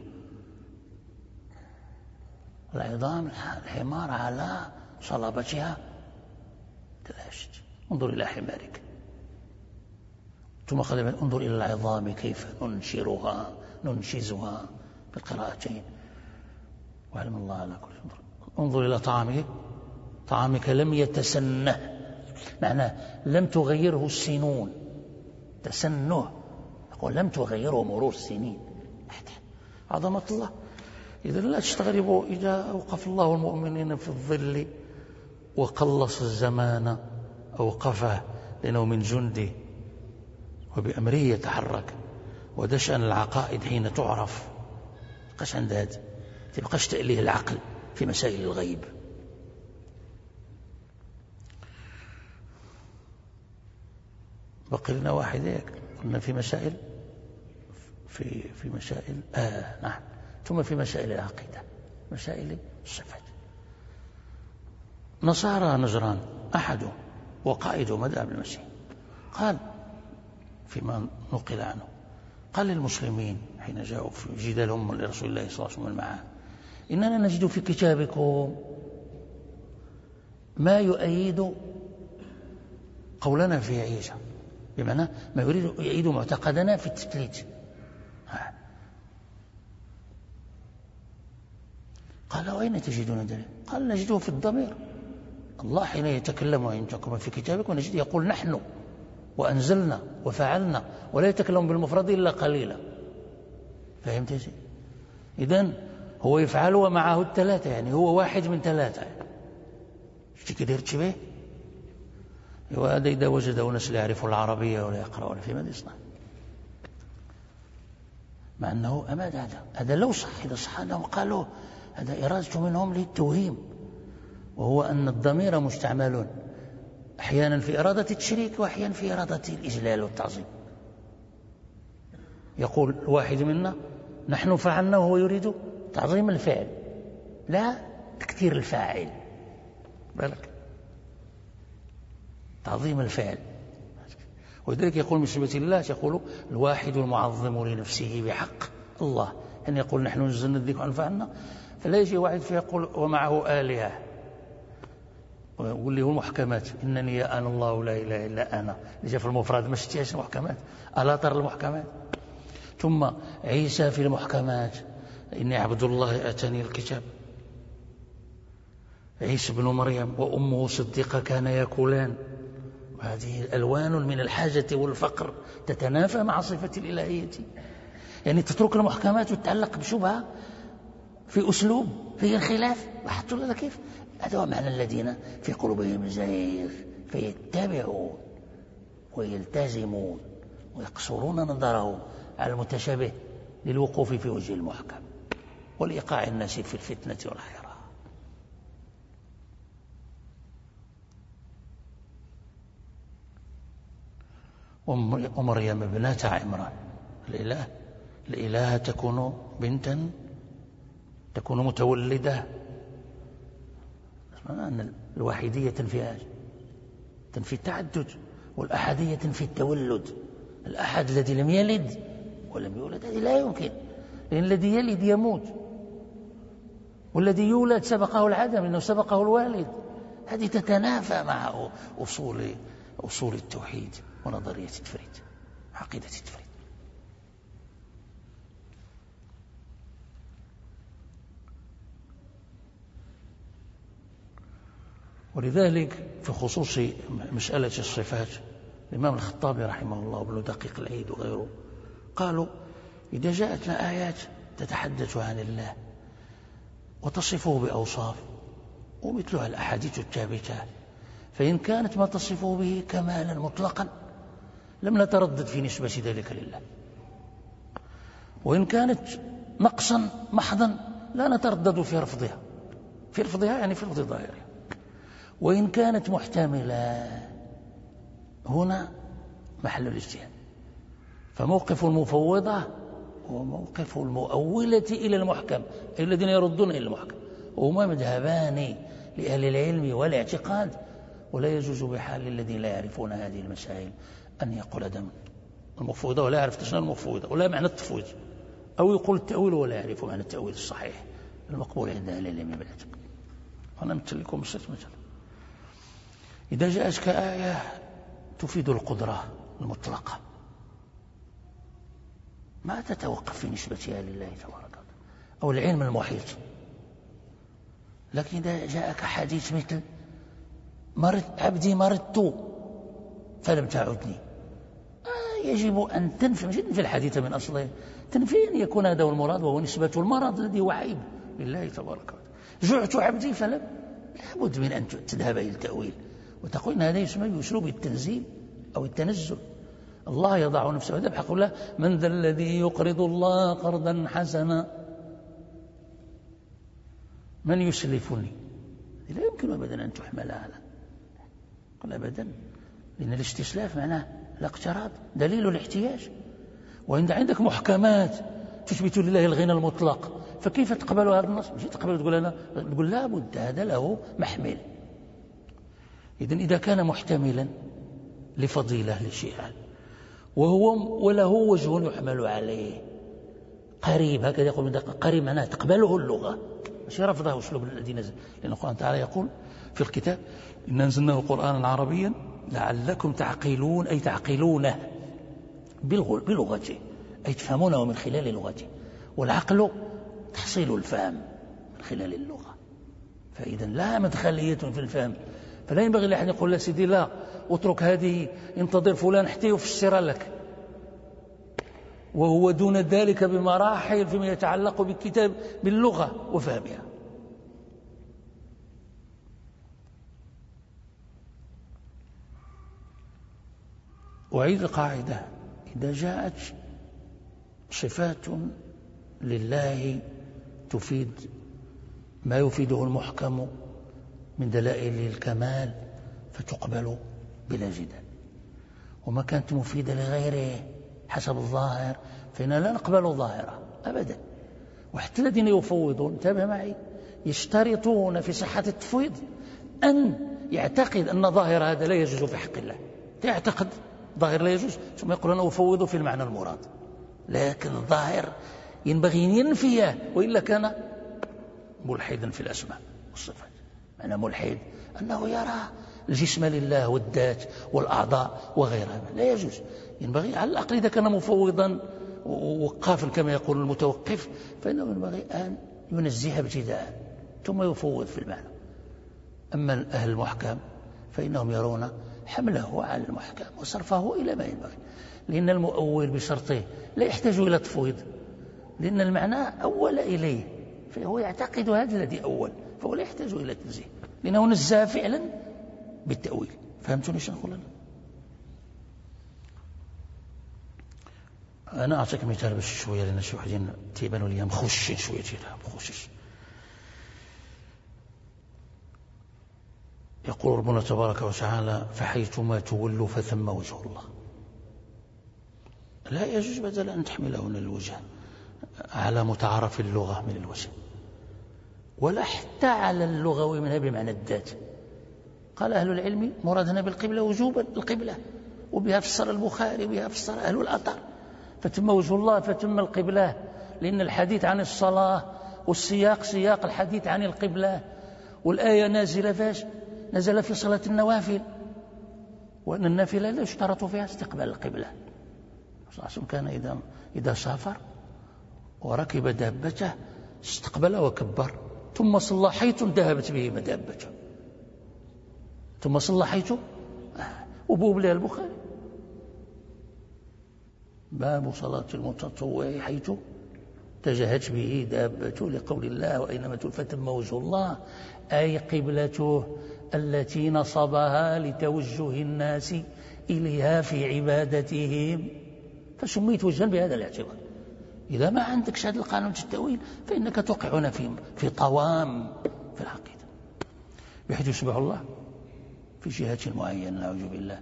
العظام الحمار على صلابتها تلاشت. انظر إلى حمارك. ثم قال انظر إلى العظام كيف ننشزها بالقراءتين. وعلم الله على كل شيء. انظر إلى طعامك لم يتسنه، معناه لم تغيره السنون. تسنه يقول لم تغيره مرور السنين. عظمة الله. إذا لا تستغربوا إذا أوقف الله المؤمنين في الظل وقلص الزمان أوقفه، لأنه من جنده وبأمره يتحرك. وده شأن العقائد حين تعرف، تبقاش عند هذا، تبقاش تأليه العقل في مسائل الغيب. بقي لنا واحد هيك، قلنا في مسائل في مسائل نعم، ثم في مسائل العقيدة، مسائل الصفات. نصارى نجران أحد وقائد مذهب المسيح قال فيما نقل عنه، قال للمسلمين حين جاءوا في جدالهم لرسول الله صلى الله عليه وسلم معه: إننا نجد في كتابكم ما يؤيد قولنا في عيسى، بمعنى ما يؤيد معتقدنا في التثليث. قال: وأين تجدون ذلك؟ قال: نجده في الضمير. الله حين يتكلم عندكم في كتابكم نجد يقول نحن وأنزلنا وفعلنا، ولا يتكلم بالمفرد إلا قليلا. فهمت يا سيدي؟ إذن هو يفعل ومعه الثلاثة، يعني هو واحد من ثلاثة. شتي كدير تشبه وهذا إذا وجدوا ناس لا يعرفوا العربية ولا يقرأون في ماذا يصنع؟ مع أنه أماد هذا لو صح، إذا صح أنهم قالوا هذا إرادة منهم للتوهيم، وهو أن الضمير مستعمل أحيانا في إرادة التشريك وأحيانا في إرادة الإجلال والتعظيم. يقول الواحد منا نحن فعلنا وهو يريد تعظيم الفعل لا تكثير الفاعل، بالك تعظيم الفعل. ولذلك يقول من صفة الله يقول الواحد المعظم لنفسه بحق الله، أن يقول نحن نزلنا الذكر وأنفعنا، فلا يجي واحد فيقول ومعه آلهة ويقول له المحكمات إنني أنا الله لا إله إلا أنا، اللي جاء في المفرد ما شتيش المحكمات، ألا ترى المحكمات. ثم عيسى في المحكمات إني عبد الله آتاني الكتاب. عيسى بن مريم وأمه صديقة كان يأكلان، وهذه الألوان من الحاجة والفقر تتنافى مع صفة الإلهية. يعني تترك المحكمات وتتعلق بشبهة في أسلوب فيه الخلاف، لاحظت ولا كيف؟ هذا هو معنى الذين في قلوبهم زيغ فيتبعون ويلتزمون ويقصرون نظرهم على المتشابه للوقوف في وجه المحكم والإيقاع الناس في الفتنة والحيرة. ومريم ابنة عمران الإله تكون بنتا، تكون متولدة. أن الواحدية تنفي التعدد، والأحدية تنفي التولد. الأحد الذي لم يلد ولم يولد هذه لا يمكن، لأن الذي يلد يموت، والذي يولد سبقه العدم لأنه سبقه الوالد. هذه تتنافى مع أصول التوحيد ونظرية التفريد، عقيدة التفريد. ولذلك في خصوص مسألة الصفات الإمام الخطابي رحمه الله وابن دقيق العيد وغيره قالوا إذا جاءتنا آيات تتحدث عن الله وتصفه بأوصاف ومثلها الأحاديث الثابتة، فإن كانت ما تصفه به كمالا مطلقا لم نتردد في نسبة ذلك لله، وإن كانت نقصا محضا لا نتردد في رفضها يعني في رفض ظاهرها. وإن كانت محتملة هنا محل الاجتهاد. فموقف المفوضة هو موقف المؤولة إلى المحكم، أي الذين يردون إلى المحكم، وهما مذهبان لأهل العلم والاعتقاد، ولا يجوز بحال للذين لا يعرفون هذه المسائل أن يقول دم المفوضة ولا يعرف تشنى المفوضة ولا معنى التفويض، أو يقول التأويل ولا يعرف معنى التأويل الصحيح المقبول عند أهل العلم بالاعتقاد. أنا مثل لكم مثلا إذا جاءتك آية تفيد القدرة المطلقة ما تتوقف في نسبتها لله تبارك وتعالى أو العلم المحيط، لكن إذا جاءك حديث مثل عبدي مرضت فلم تعدني، يجب أن تنفي في الحديث من أصله، تنفي أن يكون هذا المراد وهو نسبة المرض الذي هو عيب لله تبارك وتعالى. جعت عبدي فلم، لابد من أن تذهب إلى التأويل وتقول إن هذا يسمى بأسلوب التنزيل أو التنزل. الله يضع نفسه هذا بحق الله، من ذا الذي يقرض الله قرضا حسنا من يسلفني، لا يمكن أبدا أن تحمل على قل أبدا، لأن الاستسلاف معناه الاقتراض دليل الاحتياج. وعند عندك محكمات تثبت لله الغنى المطلق، فكيف تقبل هذا النص؟ مش تقبل تقول لا بد هذا له محمل. إذن إذا كان محتملا لفضيلة لشيء وله وجه يحمل عليه قريب، هكذا يقول من دقيق قريب معناه تقبله اللغة مش رفضه أسلوب الذي نزل، لأن القرآن تعالى يقول في الكتاب إن أنزلناه قرآنا عربيا لعلكم تعقلون، أي تعقلونه بلغته أي تفهمونه من خلال لغته، والعقل تحصيل الفهم من خلال اللغة، فإذا لا مدخلية في الفهم. فلا ينبغي لأحد يقول لا سيدي لا اترك هذه انتظر فلان حتى يفسر لك، وهو دون ذلك بمراحل فيما يتعلق بالكتاب باللغة وفهمها. وعيد قاعدة إذا جاءت صفات لله تفيد ما يفيده المحكم من دلائل الكمال فتقبل بلا جدال، وما كانت مفيدة لغيره حسب الظاهر فإننا لا نقبل ظاهرة أبدا. وحتى الذين يفوضون انتبه معي يشترطون في صحة التفويض أن يعتقد أن ظاهر هذا لا يجوز في حق الله، يعتقد ظاهر لا يجوز ثم يقول أنا أفوض في المعنى المراد، لكن الظاهر ينبغي أن ينفيه وإلا كان ملحدا في الأسماء والصفات. معنى ملحد أنه يرى الجسم لله والذات والأعضاء وغيرها، لا يجوز. ينبغي على الأقل إذا كان مفوضا وقافا كما يقول المتوقف فإنه ينبغي أن ينزه ابتداء ثم يفوض في المعنى. أما أهل المحكم فإنهم يرون حمله على المحكم وصرفه إلى ما ينبغي، لأن المؤول بشرطه لا يحتاج إلى تفويض، لأن المعنى أول إليه، فهو يعتقد هذا الذي أول، فهو لا يحتاج إلى تنزيه، لأنه نزه فعلا بالتأويل. فهمتوني شنو نقول أنا أعطيك مثال باش شوية، لأن شي وحدين تيبانوا لي مخشين شوية مخشش. يقول ربنا تبارك وتعالى: فحيثما تولوا فثم وجه الله. لا يجوز بدل أن تحمله هنا الوجه على متعارف اللغة من الوجه، ولا حتى على اللغوي منها بمعنى الذات. قال أهل العلم مرادنا بالقبلة وجوبا القبلة، وبها فسر البخاري وبها فسر أهل الأثر. فتم وجه الله فتم القبلة، لأن الحديث عن الصلاة والسياق سياق الحديث عن القبلة، والآية نازلة فاش؟ نزل في صلاة النوافل، وأن النافلة لا يشترط فيها استقبال القبلة. كان إذا سافر وركب دابته استقبل وكبر، ثم صلى حيث ذهبت به دابته، ثم صلى حيث وبوب لها البخاري باب صلاة المتطوع حيث اتجهت به دابته، لقول الله: وأينما فتم وجه الله، أي قبلته التي نصبها لتوجه الناس إليها في عبادتهم، فسميت وجها بهذا الاعتبار. إذا ما عندك هذا القانون التأويل فإنك توقعنا في طوام في العقيدة، بحيث يشبه الله في جهة معينة نعوذ بالله،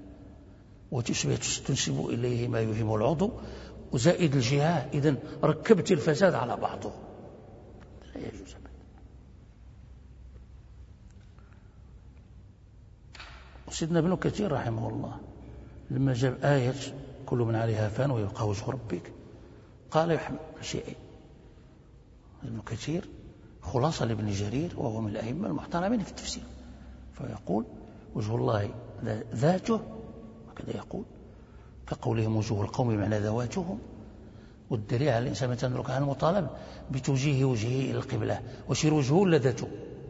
تنسب إليه ما يهم العضو، وزائد الجهة، إذن ركبت الفساد على بعضه، لا يجوز. وسيدنا ابن كثير رحمه الله لما جاب آية كل من عليها فان ويبقى وجه ربك، قال يحمل شيئين. ابن كثير خلاصة لابن جرير وهو من الأئمة المحترمين في التفسير، فيقول: وجه الله ذاته، وكذا يقول كقولهم وجوه القوم بمعنى ذواتهم، والدليل على الإنسان مثلا كان المطالب بتوجيه وجهه إلى القبلة، وشير وجهه ولا ذاته؟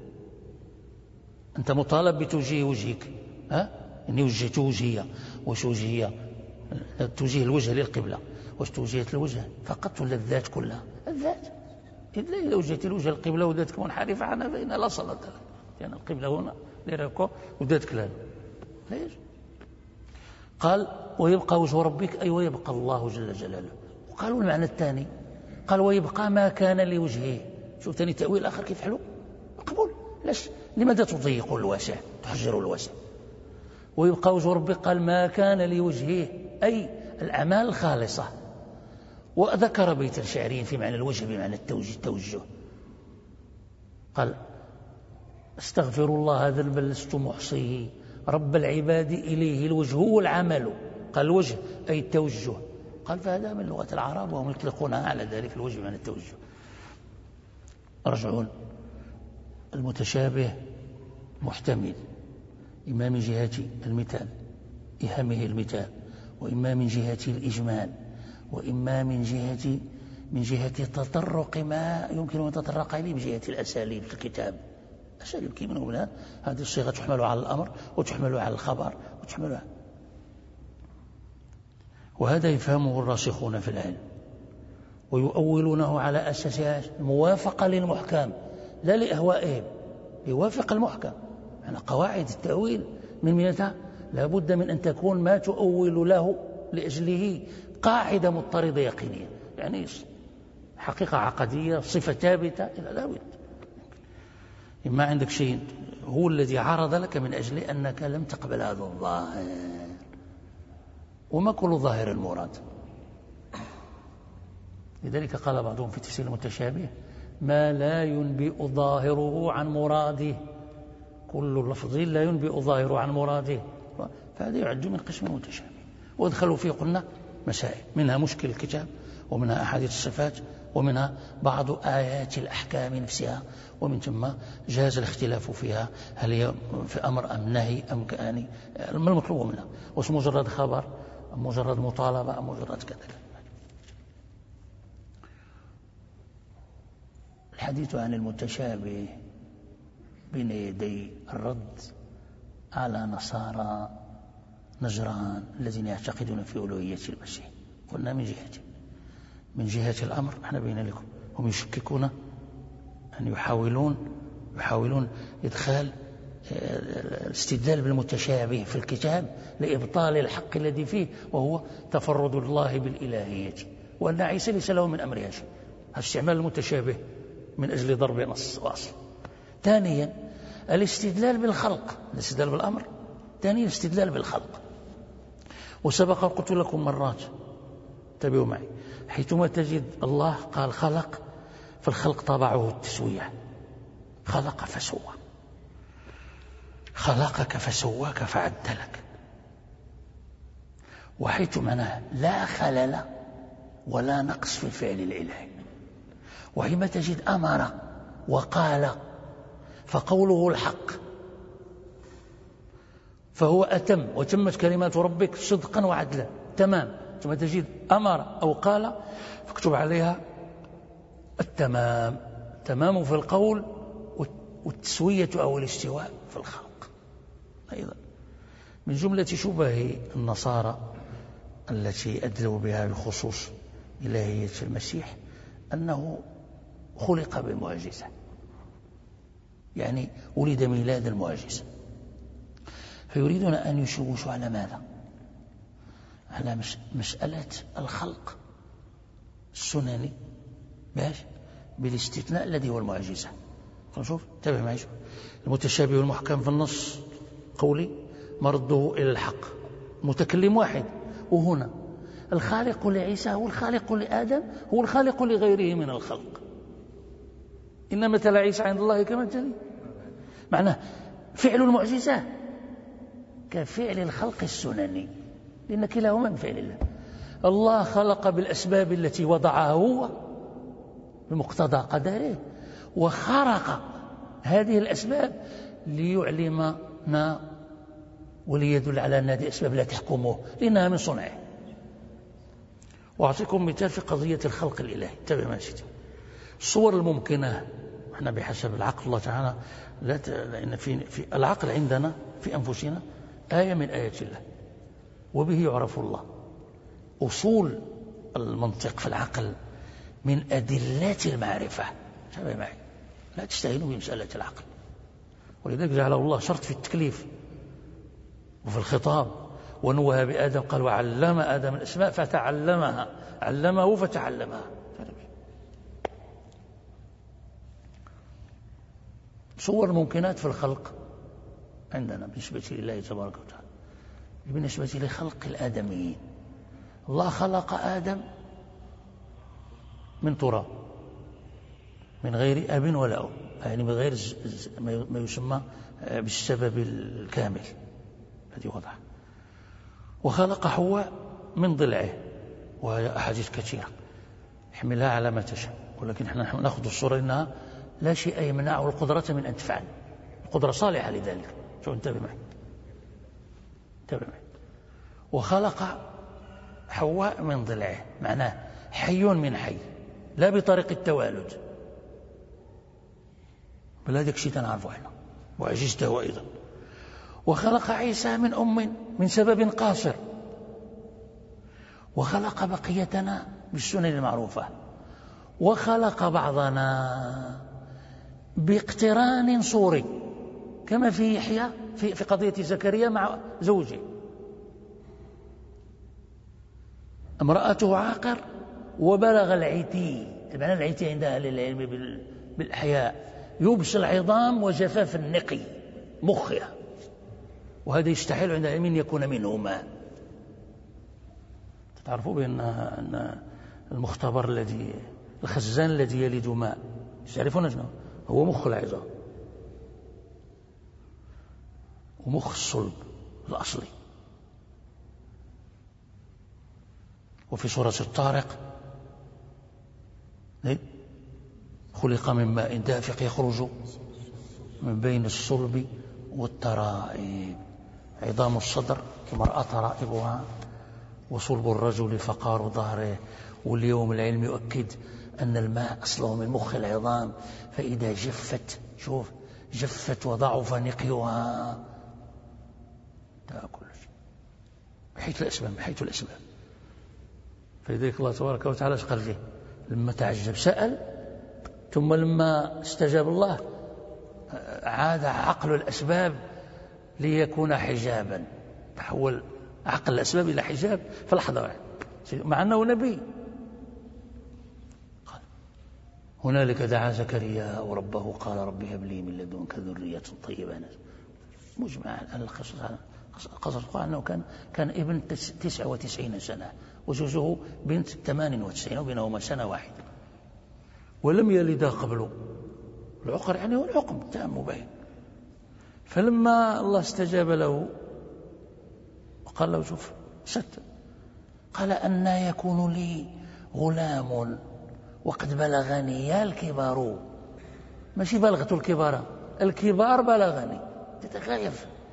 أنت مطالب بتوجيه وجهك، إني وجهت وجهي، وش وجهي؟ توجيه الوجه للقبلة، وش توجيهت الوجه فقط ولا الذات كلها؟ الذات. إذا وجهت الوجه للقبلة وذاتك منحرفة عنها فإن لا صلاة لك، لأن القبلة هنا لركوع وذاتك لا يجوز. قال: ويبقى وجه ربك، أي ويبقى الله جل جلاله. وقالوا المعنى الثاني، قال: ويبقى ما كان لوجهه. شوف ثاني تأويل آخر كيف حلو مقبول. لماذا تضيق الواسع تحجر الواسع؟ ويبقى وجه ربك، قال: ما كان لوجهه، أي الأعمال الخالصة. وذكر بيت شعري في معنى الوجه بمعنى التوجه، قال: استغفر الله ذنبا لست محصيه، رب العباد إليه الوجه والعمل. قال: الوجه أي التوجه، قال: فهذا من لغة العرب وهم يطلقونها على ذلك، الوجه بمعنى التوجه. رجعون المتشابه محتمل، إما من جهة المثال إهمه المثال، وإما من جهة الإجمال، وإما من جهة تطرق ما يمكن أن تطرق إليه بجهة الأساليب في الكتاب. أساليب كيف منها هذه الصيغة تحمل على الأمر وتحمل على الخبر وتحمل وهذا يفهمه الراسخون في العلم، ويؤولونه على أساس الموافقة للمحكم لا لأهوائهم، يوافق المحكم. يعني قواعد التأويل من منها لا بد من أن تكون ما تؤول له لأجله قاعدة مضطردة يقينية، يعني حقيقة عقدية، صفة ثابتة، لا بد. إما عندك شيء هو الذي عرض لك من أجل أنك لم تقبل هذا الظاهر، وما كل ظاهر المراد. لذلك قال بعضهم في تفسير المتشابه: ما لا ينبئ ظاهره عن مراده، كل لفظ لا ينبئ ظاهره عن مراده، فهذا يعد من قسم المتشابه. وادخلوا فيه قلنا مسائل، منها مشكل الكتاب، ومنها أحاديث الصفات، ومنها بعض آيات الأحكام نفسها، ومن ثم جاز الاختلاف فيها، هل هي في أمر أم نهي أم كأني، ما المطلوب منها، وش مجرد خبر أم مجرد مطالبة أم مجرد كذا. الحديث عن المتشابه بين يدي الرد على نصارى نجران الذين يعتقدون في ألوهية المسيح. قلنا من جهة الأمر احنا بين لكم، هم يشككون أن يحاولون إدخال الاستدلال بالمتشابه في الكتاب لإبطال الحق الذي فيه، وهو تفرد الله بالإلهية، وأن عيسى ليس له من أمرها شيء. استعمال المتشابه من أجل ضرب نص وأصل. ثانيا الاستدلال بالخلق، الاستدلال بالأمر، ثانيا الاستدلال بالخلق. وسبق قلت لكم مرات، انتبهوا معي، حيثما تجد الله قال خلق، فالخلق طبعه التسوية، خلق فسوى، خلقك فسواك فعدلك. وحيث معناه لا خلل ولا نقص في الفعل الإلهي. وحينما تجد أمر وقال فقوله الحق، فهو أتم، وتمت كلمات ربك صدقا وعدلا، تمام. ثم تجد أمر أو قال فاكتب عليها التمام، تمام في القول والتسوية أو الاستواء في الخلق. أيضا من جملة شبه النصارى التي أدلوا بها بخصوص إلهية المسيح أنه خلق بالمعجزة، يعني ولد ميلاد المعجزة. فيريدون أن يشوشوا على ماذا؟ على مسألة الخلق السنني بالاستثناء الذي هو المعجزة. شوف انتبه معي، شوف المتشابه والمحكم في النص قولي مرده إلى الحق، متكلم واحد. وهنا الخالق لعيسى هو الخالق لآدم، هو الخالق لغيره من الخلق. إن مثل عيسى عند الله كمثل، معناه فعل المعجزة كفعل الخلق السنني، لأن كلاهما من فعل الله. الله خلق بالأسباب التي وضعها هو بمقتضى قدره، وخرق هذه الأسباب ليعلمنا وليدل على أن هذه الأسباب لا تحكمه لأنها من صنعه. وأعطيكم مثال في قضية الخلق الإلهي. انتبه ما شئت. الصور الممكنة احنا بحسب العقل الله تعالى لأن في العقل عندنا في أنفسنا آية من آيات الله، وبه يعرف الله. أصول المنطق في العقل من أدلات المعرفة. انتبه معي، لا تستهينوا بمسألة العقل. ولذلك جعله الله شرط في التكليف وفي الخطاب. ونوه بآدم قال وعلم آدم الأسماء فتعلمها، علمه فتعلمها. صور ممكنات في الخلق عندنا بالنسبة لله تبارك وتعالى. بالنسبة لخلق الآدميين، الله خلق آدم من تراب من غير أب ولا أم، يعني من غير ما يسمى بالسبب الكامل الذي وضعه. وخلق حواء من ضلعه، وهي أحاديث كثيرة احملها على ما تشاء، ولكن احنا نأخذ الصورة إنها لا شيء يمنعه القدرة من أن تفعل، القدرة صالحة لذلك. شو انتبه معي، انتبه معي. وخلق حواء من ضلعه، معناه حي من حي، لا بطريق التوالد، بل هذا شيء نعرفه احنا وعجزته أيضا. وخلق عيسى من أم من سبب قاصر، وخلق بقيتنا بالسنن المعروفة، وخلق بعضنا باقتران صوري كما في يحيى في قضية زكريا مع زوجه، امرأته عاقر وبلغ العتي. طبعا العتي عند أهل العلم بالأحياء يبس العظام وجفاف النقي مخها، وهذا يستحيل عند العلم أن يكون منهما. تعرفوا بأن المختبر الذي الخزان الذي يلد ماء تعرفون شنو هو؟ مخ العظام ومخ الصلب الأصلي. وفي سورة الطارق خلق من ماء دافق يخرج من بين الصلب والترائب، عظام الصدر المرأة ترائبها، وصلب الرجل فقار ظهره. واليوم العلم يؤكد أن الماء أصله من مخ العظام، فإذا جفت، شوف جفت وضعف نقيها تأكل شيء. حيث الأسباب. فلذلك الله تبارك وتعالى قال فيه لما تعجب سأل، ثم لما استجاب الله عاد عقل الأسباب ليكون حجابا، تحول عقل الأسباب إلى حجاب في لحظة واحدة، مع أنه نبي. هنالك دعا زكريا ربه قال رب هب لي من لدنك ذرية طيبة. مجمع القصص قصص القرآن أنه كان ابن 99 سنة وزوجه بنت 98 وبينهما سنة واحدة، ولم يلدا قبله. العقر يعني هو العقم تام مبين. فلما الله استجاب له وقال له شوف قال أنى يكون لي غلام وقد بلغني يا الكبار، ماشي بلغة الكبار بلغني تتغير،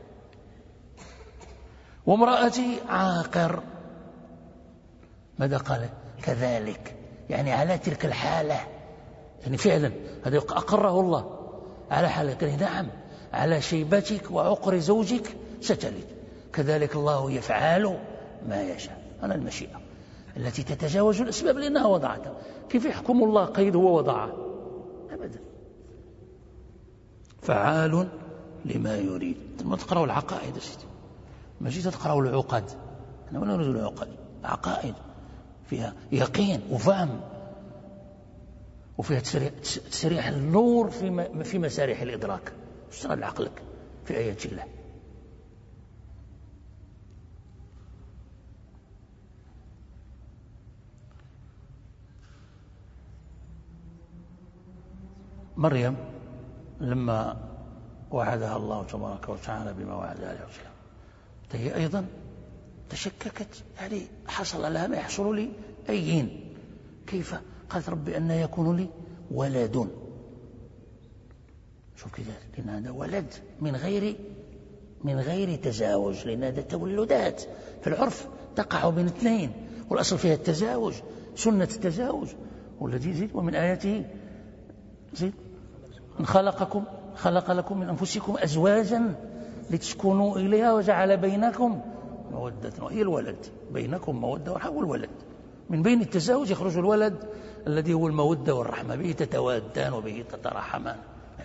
وامرأتي عاقر. ماذا قال؟ كذلك، يعني على تلك الحالة، يعني فعلا هذا أقره الله على حالة. قال نعم على شيبتك وعقر زوجك ستلد، كذلك الله يفعل ما يشاء. أنا المشيئة التي تتجاوز الأسباب لأنها وضعتها. كيف يحكم الله قيد هو وضعه؟ أبدا. فعال لما يريد. ما تقرأوا العقائد ماشي تقرأوا العقد، أنا ولا نريد العقد، عقائد فيها يقين وفهم، وفيها تسريح النور في مسارح الإدراك. اشتغل عقلك في آيات الله. مريم لما وعدها الله تبارك وتعالى بما وعد عليه وسلم، هي أيضا تشككت، يعني حصل لها ما يحصل لي أيين. كيف؟ قالت ربي أن يكون لي ولد. شوف كذا، لأن هذا ولد من غير تزاوج، لأن هذا تولدات في العرف تقع بين اثنين، والأصل فيها التزاوج، سنة التزاوج. والذي يزيد ومن آياته زيد خلق لكم من أنفسكم أزواجا لتسكنوا إليها وجعل بينكم مودة. وهي الولد بينكم مودة ورحمة، والولد من بين التزاوج يخرج الولد الذي هو المودة والرحمة، به تتوادان وبه تترحمان.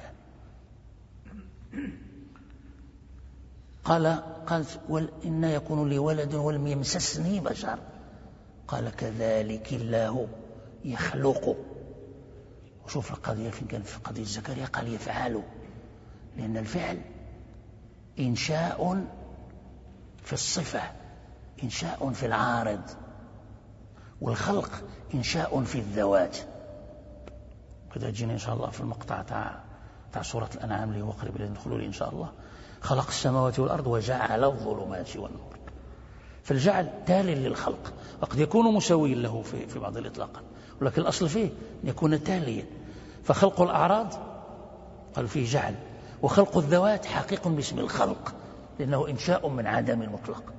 قالت إن يكون لي ولد ولم يمسسني بشر. قال كذلك الله يخلق. وشوف القضية فين كان في قضية زكريا، قال يفعل، لأن الفعل إنشاء في الصفة، إنشاء في العارض، والخلق إنشاء في الذوات. كذا جينا إن شاء الله في المقطع تاع سورة الأنعام اللي هو قريب اللي ندخلوا إن شاء الله. خلق السماوات والأرض وجعل الظلمات والنور. فالجعل تالي للخلق، وقد يكون مساويا له في بعض الإطلاق، ولكن الأصل فيه أن يكون تاليا. فخلق الأعراض قال فيه جعل، وخلق الذوات حقيق باسم الخلق، لأنه إنشاء من عدم مطلق.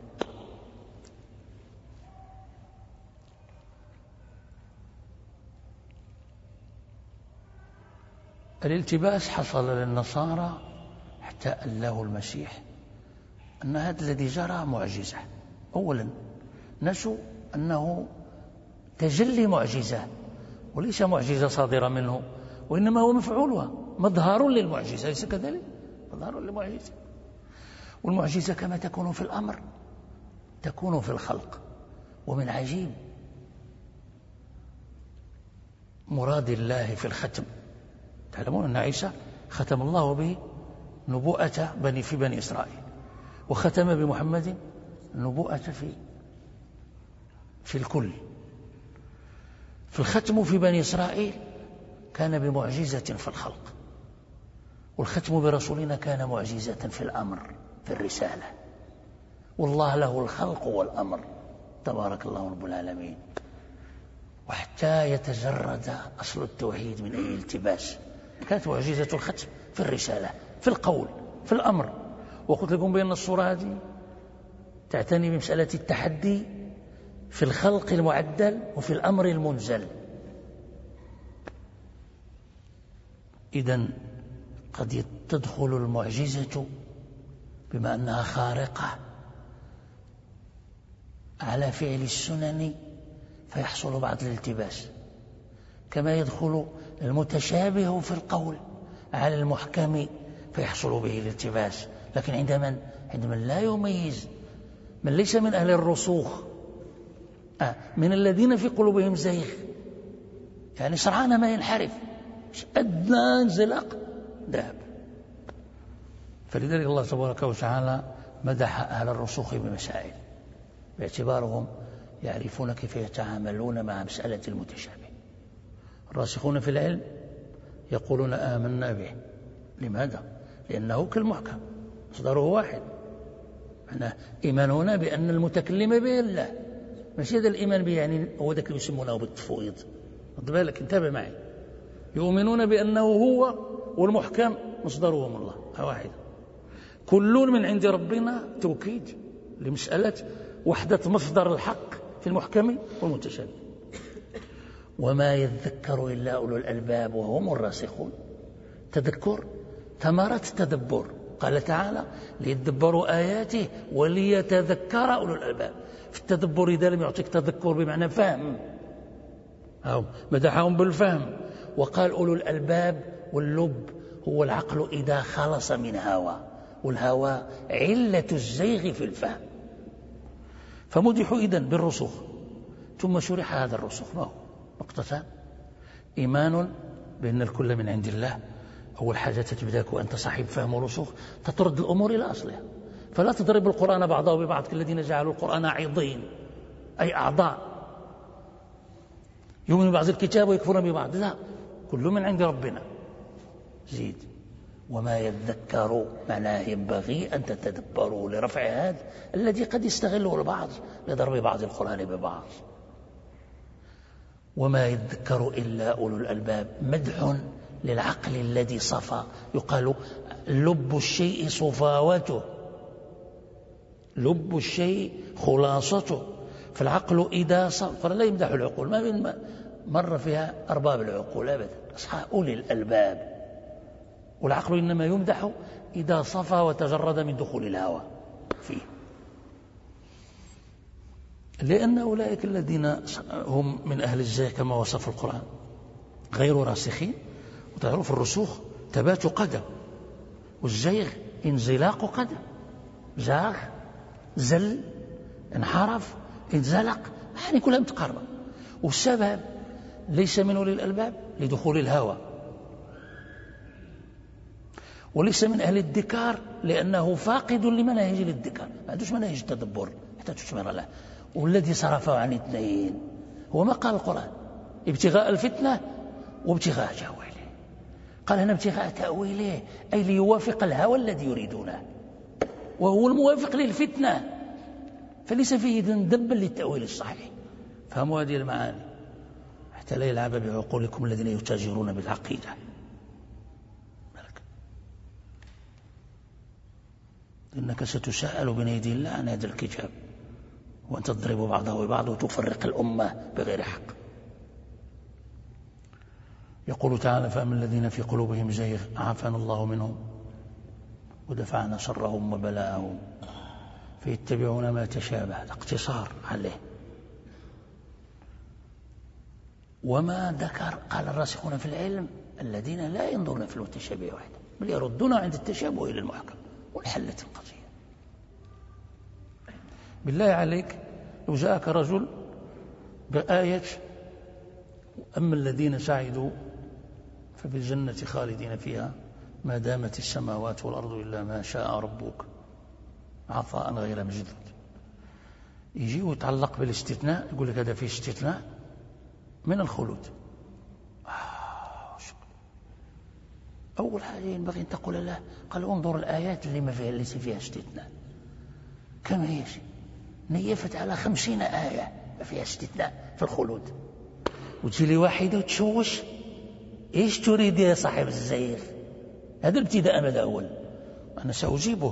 الالتباس حصل للنصارى حتى أله المسيح أن هذا الذي جرى معجزة. أولا نسوا أنه تجلي معجزة، وليس معجزة صادرة منه، وإنما هو مفعولها، مظهر للمعجزة، ليس كذلك؟ مظهر للمعجزة. والمعجزة كما تكون في الأمر تكون في الخلق. ومن عجيب مراد الله في الختم، تعلمون أن عيسى ختم الله به نبوءة في بني إسرائيل، وختم بمحمد النبوءة في الكل. في الختم في بني إسرائيل كان بمعجزة في الخلق، والختم برسولنا كان معجزة في الأمر، في الرسالة. والله له الخلق والأمر، تبارك الله رب العالمين. وحتى يتجرد أصل التوحيد من أي التباس، كانت معجزة الختم في الرسالة، في القول، في الأمر. وقلت لكم بأن الصورة هذه تعتني بمسألة التحدي في الخلق المعدل وفي الأمر المنزل. إذن قد تدخل المعجزة بما أنها خارقة على فعل السنن فيحصل بعض الالتباس، كما يدخل المتشابه في القول على المحكم فيحصل به الالتباس. لكن عندما لا يميز من ليس من أهل الرسوخ من الذين في قلوبهم زيغ، يعني سرعان ما ينحرف، أدنى انزلاق ذهب. فلذلك الله تبارك وتعالى مدح أهل الرسوخ بمسائل باعتبارهم يعرفون كيف يتعاملون مع مسألة المتشابه. الراسخون في العلم يقولون آمنا به. لماذا؟ لأنه كالمحكم مصدره واحد. معناه إيماننا بأن المتكلم به الله، مش هذا الإيمان به يعني هو ذاك اللي يسمونه بالتفويض. خد بالك، انتبه معي. يؤمنون بأنه هو والمحكم مصدره من الله واحد، كل من عند ربنا توكيد لمسألة وحدة مصدر الحق في المحكم والمتشابه. وما يذكر إلا أولو الألباب وهم الراسخون. تذكر ثمرة تدبر. قال تعالى ليدبروا آياته وليتذكر أولو الألباب. في التدبر إذا لم يعطيك تذكر بمعنى فهم، مدحهم بالفهم. وقال أولو الألباب، واللب هو العقل إذا خلص من هوى، والهوى علة الزيغ في الفهم. فمدحوا إذن بالرسوخ. ثم شرح هذا الرسوخ ما هو؟ نقطتان: إيمان بأن الكل من عند الله. أول حاجة تبدأك وأنت صاحب فهم ورسوخ تطرد الأمور إلى أصلها، فلا تضرب القرآن بعضه ببعض كالذين جعلوا القرآن عضين، أي أعضاء، يؤمن بعض الكتاب ويكفرون ببعض. لا، كل من عند ربنا. زيد: وما يذكروا، معناه ينبغي أن تتدبروا لرفع هذا الذي قد يستغله البعض لضرب بعض القرآن ببعض. وما يذكر إلا أولو الألباب، مدح للعقل الذي صفى. يقال لب الشيء صفاوته، لب الشيء خلاصته. فالعقل إذا صفى، قال لا يمدح العقول، ما من مر فيها أرباب العقول أبدا، أصحاب أولي الألباب. والعقل إنما يمدح إذا صفى وتجرد من دخول الهوى فيه، لأن أولئك الذين هم من أهل الزيغ كما وصف القرآن غير راسخين. وتعرف الرسوخ ثبات قدم، والزيغ انزلاق قدم. زاغ، زل، انحرف، انزلق، يعني كلها متقاربة. والسبب ليس من أولي الألباب لدخول الهوى، وليس من أهل الذكر لأنه فاقد لمناهج الذكر، ما عندوش مناهج التدبر حتى تشمر له. والذي صرفه عن اثنين هو ما قال القرآن: ابتغاء الفتنة وابتغاء تأويله. قال هنا ابتغاء تأويله أي ليوافق الهوى الذي يريدونه، وهو الموافق للفتنة، فليس فيه ذنبا للتأويل الصحيح. فهموا هذه المعاني حتى لا يلعب بعقولكم الذين يتاجرون بالعقيدة. إنك ستسأل بين يدي الله عن هذا الكتاب، وأن تضرب بعضه ببعض وتفرق الأمة بغير حق. يقول تعالى: فأما الذين في قلوبهم زيغ عافانا الله منهم ودفعنا شرهم وبلاءهم فيتبعون ما تشابه. الاقتصار عليه. وما ذكر قال الراسخون في العلم الذين لا ينظرون في المتشابه وحده بل يردون عند التشابه إلى المحكم، وانحلت القضية. بالله عليك لو جاءك رجل بآية: أما الذين سعدوا ففي الجنة خالدين فيها ما دامت السماوات والأرض إلا ما شاء ربك عطاء غير مجدود، يجي ويتعلق بالاستثناء، يقول لك هذا فيه استثناء من الخلود. أول حاجة ينبغي أن تقول له، قال انظر الآيات اللي ما فيها ليس فيها استثناء كم هي. نيفت على 50 آية ما فيها استثناء في الخلود، وتجي لي واحدة وتشوش. إيش تريد يا صاحب الزيغ؟ هذا الابتداء ماذا أول؟ أنا سأجيبه.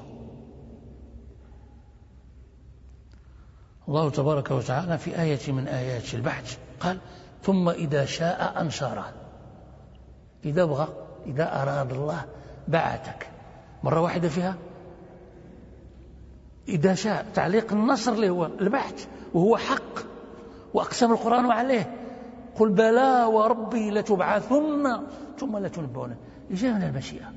الله تبارك وتعالى في آية من آيات البحث قال: ثم إذا شاء أنشره. إذا بغى، إذا أراد الله بعثك مرة واحدة فيها، إذا شاء تعليق النصر اللي هو البحث وهو حق، وأقسم القرآن عليه قل بلى وربي لتبعثن ثم لتنبؤن، يجي من المشيئة.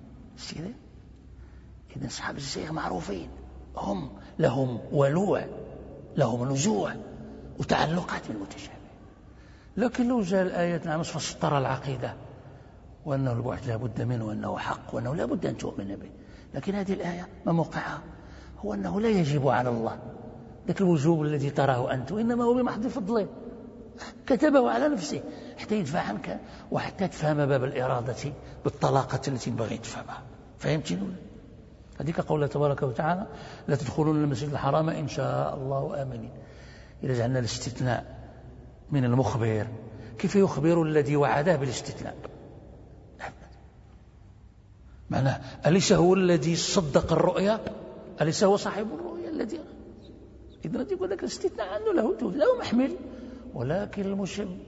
إذن أصحاب الزيغ معروفين، هم لهم ولوع، لهم نزوع وتعلقات بالمتشابه. لكن لو جاء الآية نعم فسطر العقيدة وأنه البعث لا بد منه وأنه حق وأنه لا بد أن تؤمن به، لكن هذه الآية ما موقعها هو أنه لا يجب على الله ذاك الوجوب الذي تراه أنت، وإنما هو بمحض فضله كتبه على نفسه حتى يدفع عنك وحتى تفهم باب الإرادة بالطلاقة التي ينبغي تفهمها. فهمتني؟ هذيك قوله تبارك وتعالى لا تدخلون المسجد الحرام إن شاء الله آمنين. إذا جعلنا الاستثناء من المخبر، كيف يخبر الذي وعده بالاستثناء؟ معناه أليس هو الذي صدق الرؤيا؟ أليس هو صاحب الرؤيا الذي إذا يقول لك الاستثناء عنه له محمل، ولكن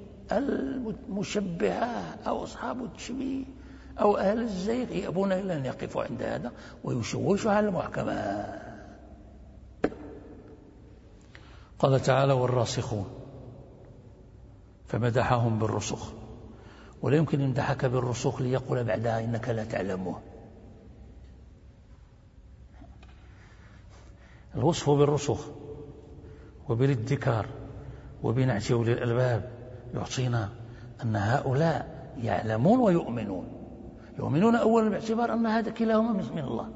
المشبهة أو أصحاب التشبيه أو أهل الزيغ يأبون إلا أن يقفوا عند هذا ويشوشوا على المحكمات. قال تعالى والراسخون، فمدحهم بالرسوخ، ولا يمكن يمدحك بالرسوخ ليقول بعدها إنك لا تعلمه. الوصف بالرسوخ وبالادكار وبنعت أولي الألباب يعطينا أن هؤلاء يعلمون ويؤمنون. يؤمنون أولا باعتبار أن هذا كلاهما من الله،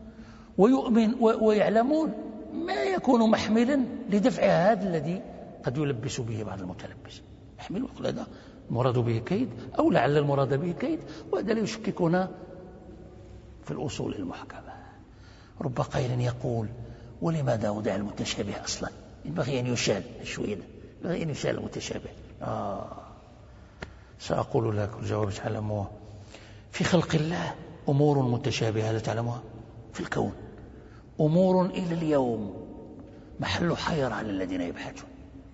ويعلمون ما يكون محملا لدفع هذا الذي قد يلبس به بعض المتلبس. يحمل ويقول هذا المراد به كيد أو لعل المراد به كيد، وهذا لا يشككنا في الأصول المحكمة. رب قائل يقول ولماذا وضع المتشابه أصلا؟ ينبغي أن يشال شوية، ينبغي أن يشال المتشابه. سأقول لك الجواب تعلموه. في خلق الله أمور متشابهة لا تعلموها، في الكون أمور إلى اليوم محل حيرة على الذين يبحثون.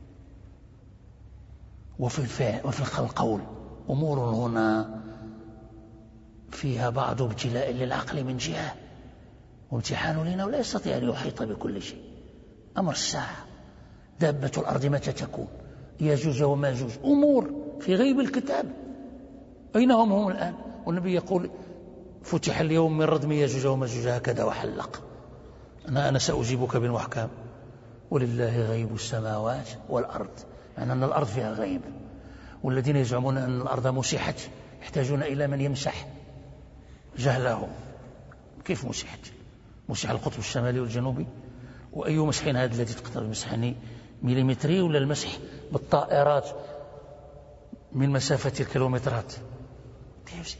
وفي القول أمور هنا فيها بعض ابتلاء للعقل من جهة وامتحان لنا، ولا يستطيع أن يحيط بكل شيء. أمر الساعة، دابة الأرض متى تكون، ياجوج وماجوج، أمور في غيب الكتاب. أين هم الآن؟ والنبي يقول فتح اليوم من ردم ياجوج وماجوج هكذا وحلق. أنا سأجيبك بالمحكم ولله غيب السماوات والأرض، يعني أن الأرض فيها غيب، والذين يزعمون أن الأرض مسحت يحتاجون إلى من يمسح جهلهم. كيف مسحت؟ مسح القطب الشمالي والجنوبي، وأي مسح هذا الذي تقدر المسحني مليمتري ولا المسح بالطائرات من مسافة الكيلومترات؟ كيف؟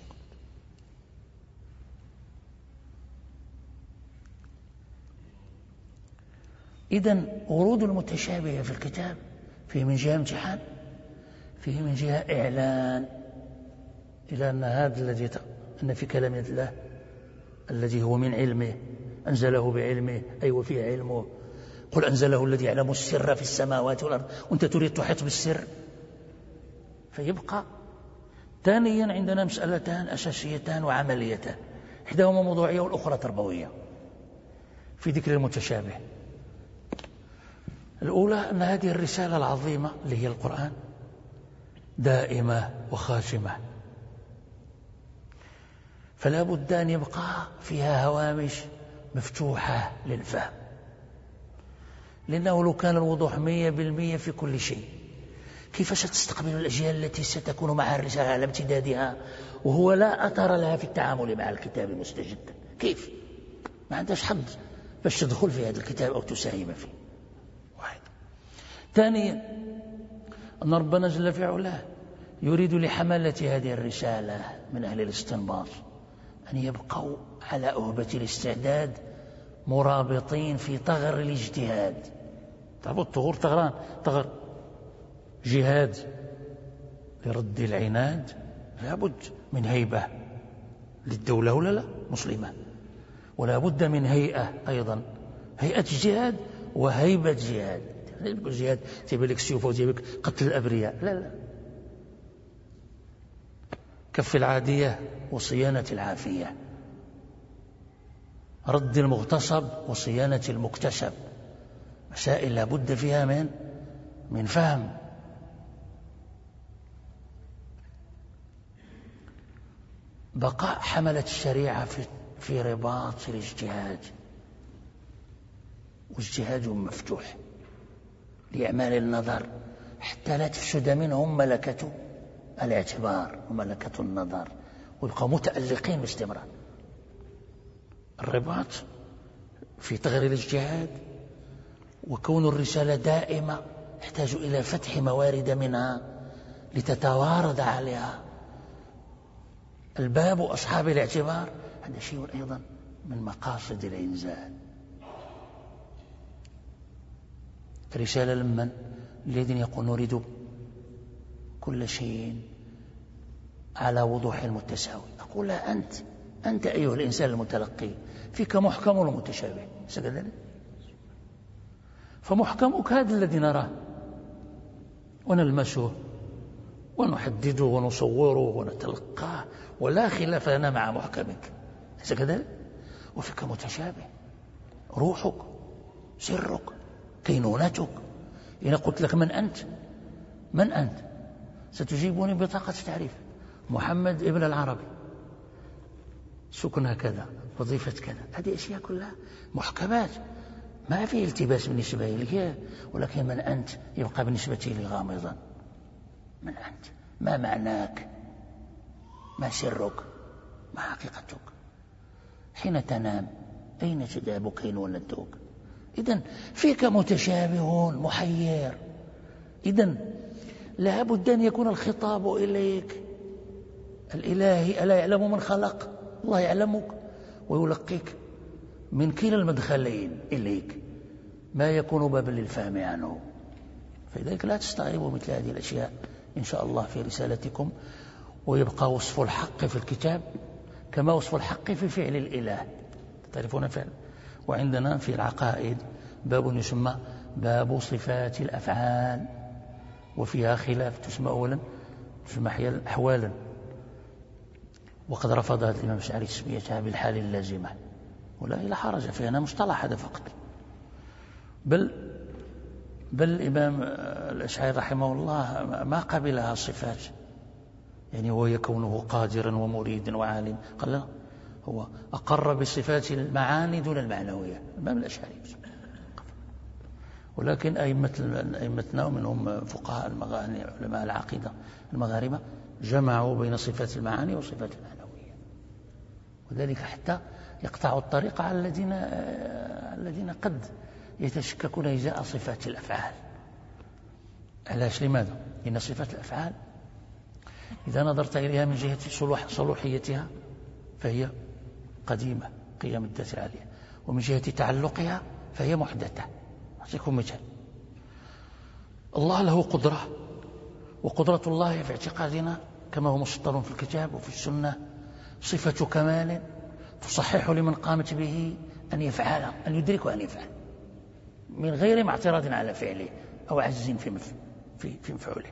إذن ورود المتشابه في الكتاب فيه من جهة امتحان، فيه من جهة إعلان إلى أن هذا الذي أن في كلام الله الذي هو من علمه أنزله بعلمه، أي وفيه علمه. قل أنزله الذي يعلم السر في السماوات والأرض، وأنت تريد تحيط بالسر. فيبقى ثانيا عندنا مسألتان أساسيتان وعمليتان، إحداهما موضوعية والأخرى تربوية في ذكر المتشابه. الأولى أن هذه الرسالة العظيمة اللي هي القرآن دائمة وخاتمة، فلا بد أن يبقى فيها هوامش مفتوحة للفهم، لأنه لو كان الوضوح 100% في كل شيء، كيف ستستقبل الأجيال التي ستكون معها الرسالة على امتدادها وهو لا أثر لها في التعامل مع الكتاب مستجدا؟ كيف؟ ما عندهاش حظ باش تدخل في هذا الكتاب أو تساهم فيه. واحد. ثانيا أن ربنا جل في علاه يريد لحملة هذه الرسالة من أهل الاستنباط أن يبقوا على أهبة الاستعداد مرابطين في طغر الاجتهاد. تعرفوا الطغور طغران، طغر جهاد لرد العناد، لابد من هيبة للدولة ولا لا مسلمة، ولا بد من هيئة أيضا، هيئة الجهاد وهيبة جهاد. يعني يقول جهاد تجيب لك السيوف وتجيب لك قتل الأبرياء، لا، كف العادية وصيانة العافية. رد المغتصب وصيانة المكتسب، مسائل لا بد فيها من فهم. بقاء حملة الشريعة في رباط الاجتهاد، واجتهاد مفتوح لإعمال النظر حتى لا تفسد منهم ملكة الاعتبار وملكة النظر، ويبقوا متألقين باستمرار. الرباط في تغيير الاجتهاد وكون الرسالة دائمة يحتاج إلى فتح موارد منها لتتوارد عليها الباب وأصحاب الاعتبار، هذا شيء أيضا من مقاصد الإنزال. رسالة لمن؟ الذين يقول نريد كل شيء على وضوح متساوي. أقول لا، أنت أيها الإنسان المتلقي فيك محكم ومتشابه، فمحكمك هذا الذي نراه ونلمسه ونحدده ونصوره ونتلقاه، ولا خلاف لنا مع محكمك، كذلك. وفيك متشابه، روحك، سرك، كينونتك. إن قلت لك من أنت ستجيبني بطاقة تعريف: محمد ابن العربي، سكنها كذا، وظيفة كذا. هذه أشياء كلها محكمات ما في التباس بالنسبة لك، ولكن من أنت يبقى بالنسبة لي غامضا. من أنت؟ ما معناك؟ ما سرك؟ ما حقيقتك؟ حين تنام أين تذهب كينونتك؟ إذن فيك متشابه محير. إذن لا بد أن يكون الخطاب إليك الإلهي: ألا يعلم من خلق؟ الله يعلمك ويلقيك من كلا المدخلين إليك ما يكون بابا للفهم عنه. فلذلك لا تستغربوا مثل هذه الأشياء إن شاء الله في رسالتكم. ويبقى وصف الحق في الكتاب كما وصف الحق في فعل الإله، تعرفون فعل. وعندنا في العقائد باب يسمى باب صفات الأفعال، وفيها خلاف، تسمى أولا تسمى أحوالا، وقد رفضها الإمام الأشعري تسميتها بالحال اللازمة، ولا لا حرج فيها، أنا مصطلح هذا فقط. بل الإمام الأشعري رحمه الله ما قبلها صفات، يعني هو يكونه قادرا ومريدا وعالم، قال لا، هو أقر بصفات المعاني دون المعنوية، الإمام الأشعري. ولكن أئمتنا ومنهم فقهاء المغاني علماء العقيدة المغاربة جمعوا بين صفات المعاني وصفات المعنوية، وذلك حتى يقطعوا الطريق على الذين قد يتشككون إزاء صفات الأفعال. علاش؟ لماذا؟ لأن صفات الأفعال إذا نظرت إليها من جهة صلوحيتها فهي قديمة، قيم الذات العالية، ومن جهة تعلقها فهي محدثة. أعطيكم مثال: الله له قدرة، وقدرة الله في اعتقادنا كما هو مسطر في الكتاب وفي السنة صفة كمال تصحح لمن قامت به أن يفعل، أن يدرك وأن يفعل من غير ما اعتراض على فعله أو عجز في مفعوله.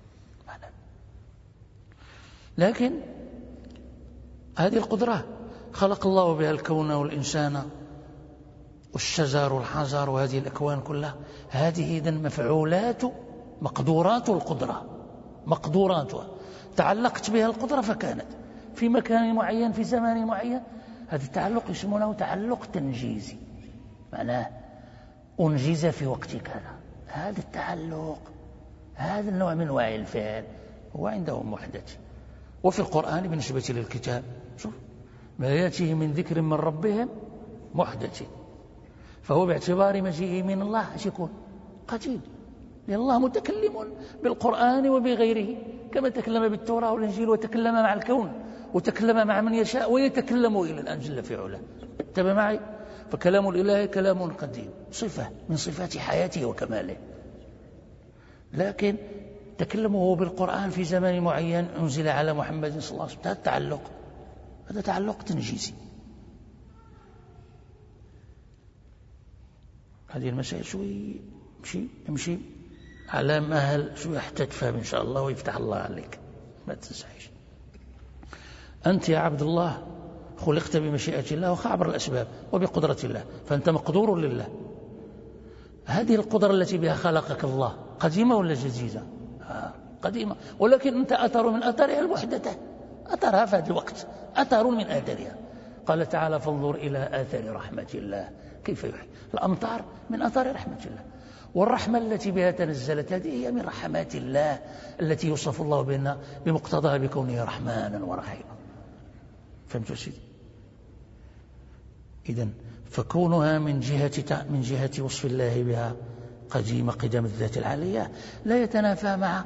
لكن هذه القدرة خلق الله بها الكون والإنسان والشجر والحجر وهذه الأكوان كلها، هذه إذن مفعولات مقدورات القدرة، مقدوراتها تعلقت بها القدرة فكانت في مكان معين في زمان معين. هذا التعلق يسمونه تعلق تنجيزي، معناه أنجز في وقت كذا. هذا التعلق، هذا النوع من أنواع الفعل هو عندهم محدث. وفي القرآن بالنسبة للكتاب شوف ما يأتيه من ذكر من ربهم محدث، فهو باعتبار مجيئه من الله يكون قديم، لأن الله متكلم بالقرآن وبغيره، كما تكلم بالتوراة والإنجيل وتكلم مع الكون وتكلم مع من يشاء ويتكلم إلى الآن جل في علاه. انتبه معي، فكلام الإله كلام قديم، صفة من صفات حياته وكماله. لكن تكلمه بالقرآن في زمان معين أنزل على محمد صلى الله عليه وسلم، هذا تعلق تنجيزي. هذه المسائل شوي امشي على مهل شوي حتى تفهم إن شاء الله ويفتح الله عليك، ما تنساش. أنت يا عبد الله خلقت بمشيئة الله وعبر الأسباب وبقدرة الله، فأنت مقدور لله. هذه القدرة التي بها خلقك الله قديمة ولا جديدة؟ قديمة، ولكن أنت أثر من أثرها المحدثة، أثرها في هذا الوقت، أثر من أثرها. قال تعالى فانظر إلى آثار رحمة الله كيف يحيي الأمطار من أثار رحمة الله. والرحمة التي بها تنزلت هذه هي من رحمات الله التي يوصف الله بأنها بمقتضاها بكونه رحمانا ورحيما. فهمت سيدي؟ إذن فكونها من جهة وصف الله بها قديمة قدم الذات العالية لا يتنافى مع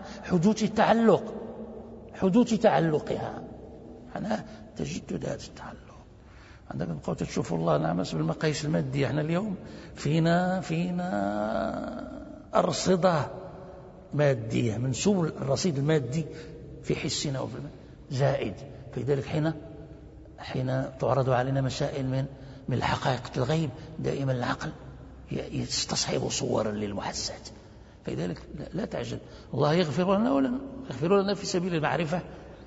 حدوث تعلقها. أنا تجدد هذا التعلق. عندك نبقاو تشوفوا الله نعمس بالمقاييس المادية. احنا اليوم فينا أرصدة مادية، منسوب الرصيد المادي في حسنا وفي زائد. فلذلك حين تعرض علينا مسائل من الحقائق الغيب دائما العقل يستصحب صورا للمحسات. فلذلك لا تعجل، الله يغفر لنا في سبيل المعرفة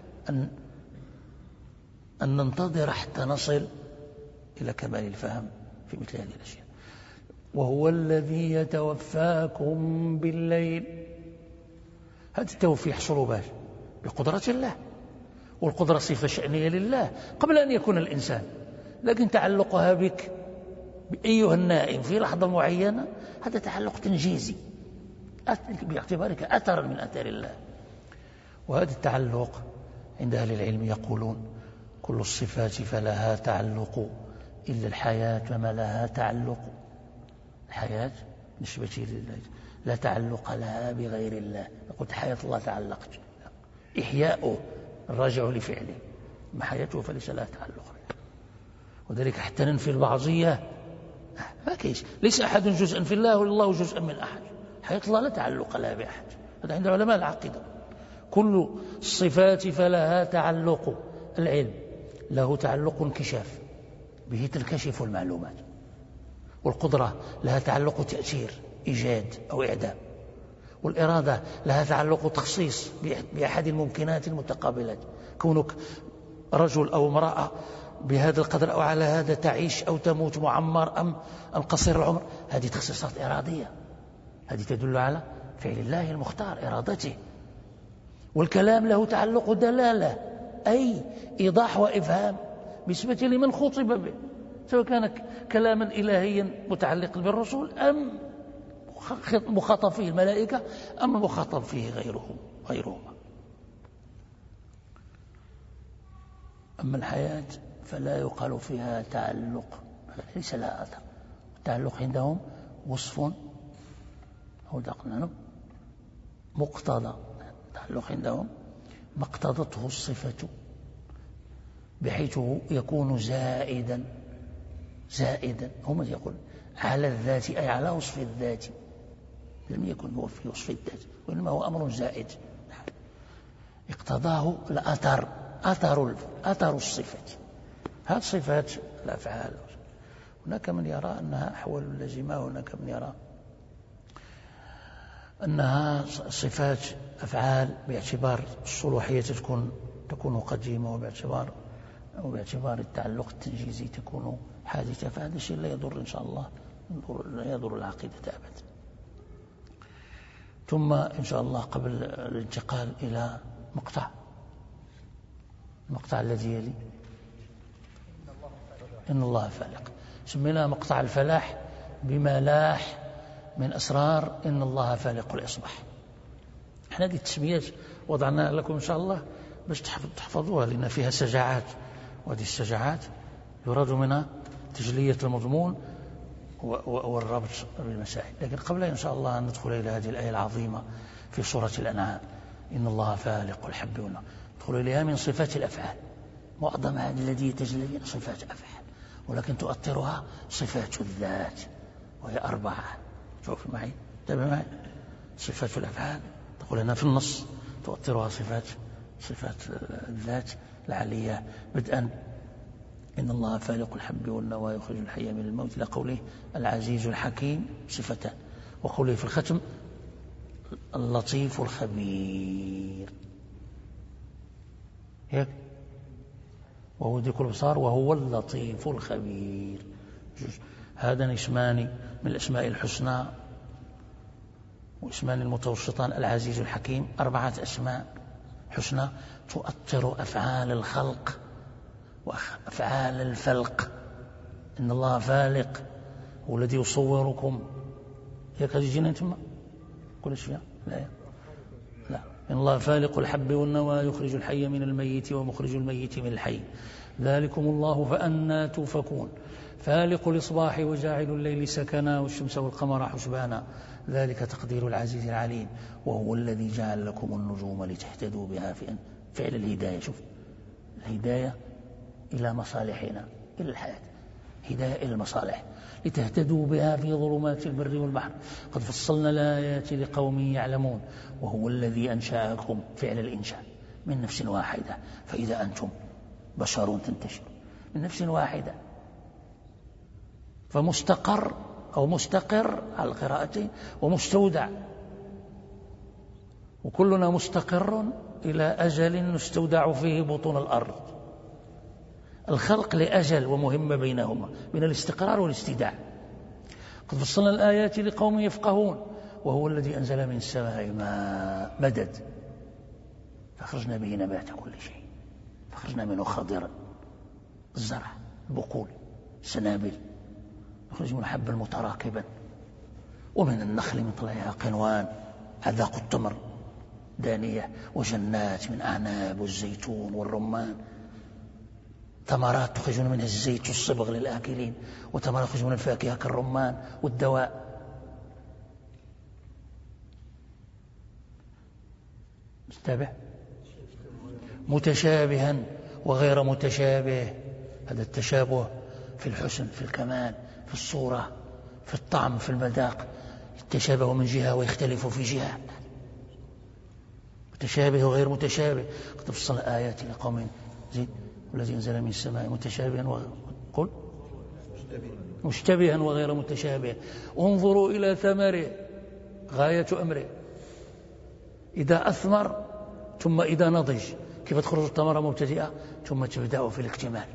أن ننتظر حتى نصل إلى كمال الفهم في مثل هذه الأشياء. وهو الذي يتوفاكم بالليل. هذا التوفي يحصل بقدرة الله، والقدرة صفة شأنية لله قبل أن يكون الإنسان، لكن تعلقها بك بأيها النائم في لحظة معينة هذا تعلق تنجيزي باعتبارك أثرا من أثر الله. وهذا التعلق عند أهل العلم يقولون كل الصفات فلها تعلق إلا الحياة وما لها تعلق. الحياة نسبة لله لا تعلق لها بغير الله. قلت حياة الله تعلقت، إحياؤه الراجع لفعله، ما حياته فليس لها تعلق. وذلك حتى ننفي البعضية ما كيش، ليس أحد جزءا في الله والله جزءا من أحد. حياة الله لا تعلق لها بأحد، هذا عند علماء العقيدة. كل الصفات فلها تعلق. العلم له تعلق انكشاف، به تنكشف المعلومات. والقدرة لها تعلق تأثير، إيجاد أو إعدام. والإرادة لها تعلق تخصيص بأحد الممكنات المتقابلات، كونك رجل أو امرأة بهذا القدر أو على هذا تعيش أو تموت، معمر أم قصير العمر، هذه تخصيصات إرادية، هذه تدل على فعل الله المختار إرادته. والكلام له تعلق دلالة، أي إيضاح وإفهام بالنسبة لمن خطب به، سواء كان كلاما إلهيا متعلق بالرسول أم مخاطب فيه الملائكة أم مخاطب فيه غيرهم. أما الحياة فلا يقال فيها تعلق، ليس لها أثر. التعلق عندهم وصف أو مقتضى. التعلق عندهم ما اقتضته الصفة بحيث يكون زائدا. هم يقول على الذات أي على وصف الذات، لم يكن هو في وصف الذات وإنما هو أمر زائد اقتضاه الأثر، أثر الصفة. هذه صفات الأفعال. هناك من يرى أنها أحوال لازمة، وهناك من يرى أنها صفات أفعال باعتبار الصلوحية تكون قديمة، وباعتبار التعلق التنجيزي تكون حادثة. فهذا الشيء لا يضر إن شاء الله، لا يضر العقيدة أبدا. ثم إن شاء الله قبل الانتقال إلى المقطع الذي يلي إن الله فالق، سمينا مقطع الفلاح بما لاح من أسرار إن الله فالق الإصباح. احنا هذه التسميات وضعناها لكم إن شاء الله باش تحفظوها، لأن فيها سجاعات، وهذه السجاعات يراد منها تجلية المضمون والربط بالمسائل. لكن قبل إن شاء الله أن ندخل إلى هذه الآية العظيمة في سورة الأنعام إن الله فالق الحب والنوى، ندخل إليها من صفات الأفعال. معظمها الذي يتجلى صفات أفعال، ولكن تؤثرها صفات الذات، وهي 4. شوف معي، تابع معي. صفات الأفعال تقول هنا في النص تؤثرها صفات الذات العالية، بدءا إن الله فالق الحب والنوى يخرج الحي من الموت، إلى قوله العزيز الحكيم صفتان، وقوله في الختم اللطيف الخبير. هيك وهو يدرك الأبصار وهو اللطيف الخبير. هذان اسمان من الأسماء الحسنى، واسمان المتوسطان العزيز الحكيم. 4 أسماء حسنى تؤثر أفعال الخلق وأفعال الفلق. إن الله فالق، هو الذي يصوركم. هي كذي جينا انتم كل شيء لا. إن الله فالق الحب والنوى، يخرج الحي من الميت ومخرج الميت من الحي، ذلكم الله فأنى توفكون. فالق الإصباح وجاعل الليل سكنا والشمس والقمر حسبانا، ذلك تقدير العزيز العليم. وهو الذي جعل لكم النجوم لتهتدوا بها في فعل الهداية. شوف الهداية إلى مصالحنا، إلى الحياة، هداية إلى المصالح، لتهتدوا بها في ظلمات البر والبحر، قد فصلنا الآيات لقوم يعلمون. وهو الذي أنشأكم، فعل الإنشاء، من نفس واحدة، فإذا أنتم بشر تنتشر من نفس واحدة. فمستقر أو مستقر على القراءتين، ومستودع، وكلنا مستقر إلى أجل نستودع فيه بطون الأرض. الخلق لأجل ومهمة بينهما، بين الاستقرار والاستوداع. قد فصلنا الآيات لقوم يفقهون. وهو الذي أنزل من السماء ماء مدد، فأخرجنا به نبات كل شيء، فأخرجنا منه خضرا، الزرع، البقول، السنابل، نخرج من حبا متراكبا، ومن النخل من طلعها قنوان حدائق التمر دانية، وجنات من أعناب والزيتون والرمان، ثمرات تخرجون منها الزيت والصبغ للآكلين، وثمرات تخرجون من الفاكهة كالرمان والدواء. متابع؟ متشابها وغير متشابه. هذا التشابه في الحسن، في الكمال، في الصورة، في الطعم، في المذاق. يتشابه من جهة ويختلف في جهة. متشابه وغير متشابه. قد فصل آيات لقوم زين. والذي أنزل من السماء متشابها قل مشتبها وغير متشابه. انظروا إلى ثمره، غاية أمره، إذا أثمر ثم إذا نضج، كيف تخرج الثمرة مبتدئة ثم تبدأ في الاكتمال،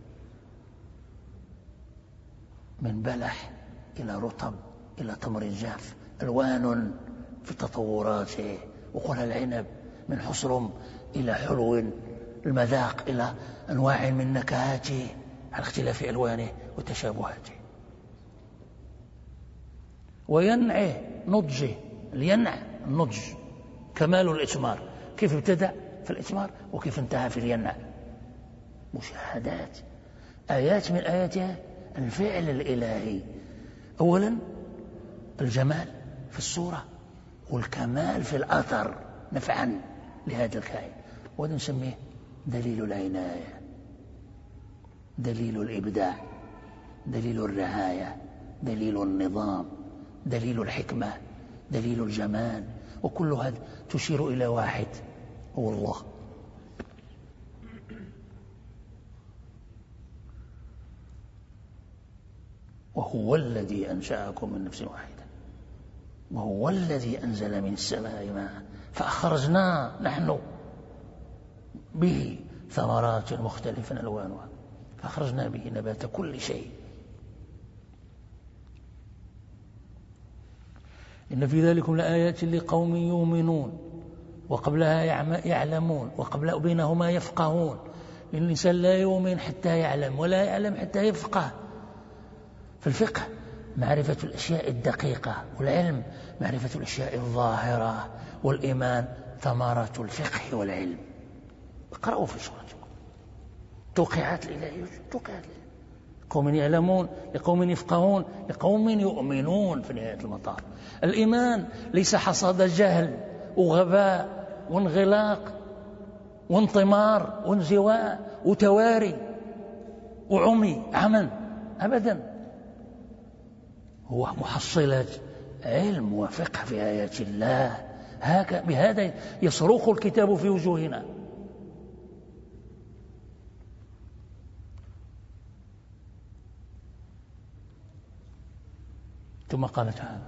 من بلح إلى رطب إلى تمر جاف، ألوان في تطوراته. وقل العنب من حصرم إلى حلو المذاق، إلى أنواع من نكهاته على اختلاف ألوانه وتشابهاته. وينعه نضجه، الينع النضج، كمال الإثمار، كيف ابتدأ في الإثمار وكيف انتهى في الينع. مشاهدات، آيات من آياتها الفعل الإلهي. أولا الجمال في الصورة، والكمال في الأثر نفعا لهذا الكائن، وهذا نسميه دليل العناية، دليل الإبداع، دليل الرعاية، دليل النظام، دليل الحكمة، دليل الجمال. وكل هذا تشير إلى واحد، هو الله. وهو الذي أنشأكم من نفس واحدة، وهو الذي أنزل من السماء ماء فأخرجنا نحن به ثمرات مختلفة ألوانها، فأخرجنا به نبات كل شيء. إن في ذلكم لآيات لقوم يؤمنون، وقبلها يعلمون، وقبل بينهما يفقهون. الإنسان لا يؤمن حتى يعلم، ولا يعلم حتى يفقه. فالفقه معرفة الأشياء الدقيقة، والعلم معرفة الأشياء الظاهرة، والإيمان ثمرة الفقه والعلم. اقرأوا في سورة توقيعات الإلهية، توقيعات قوم يعلمون لقوم يفقهون لقوم يؤمنون. في نهاية المطاف الإيمان ليس حصاد جهل وغباء وانغلاق وانطمار وانزواء وتواري وعمي عمى، أبدا. هو محصلة علم وفقه في آيات الله. بهذا يصرخ الكتاب في وجوهنا. ثم قال تعالى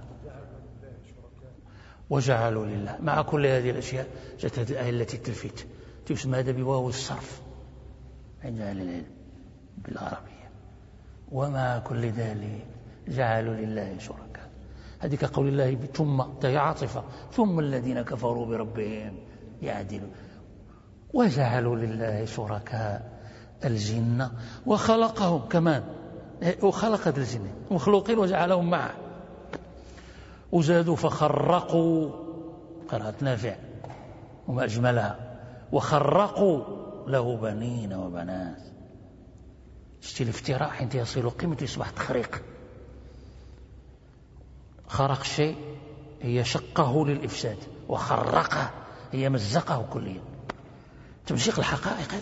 وجعلوا لله. مع كل هذه الأشياء جاءت هذه الآية التي تلفت، تسمى هذا بواو الصرف. عند أهل العلم بالعربية. ومع كل ذلك جعلوا لله شركاء. هذه كقول الله ثم هي عاطفة ثم الذين كفروا بربهم يعدلون. وجعلوا لله شركاء الجن وخلقهم كمان، وخلقت الجن مخلوقين وجعلهم معه. وزادوا فخرقوا، قراءة نافع وما أجملها، وخرقوا له بنين وبنات. شتي الافتراء حين يصل قيمة يصبح تخريق. خرق شيء هي شقه للإفساد، وخرقه هي مزقه كليا، تمزيق الحقائق.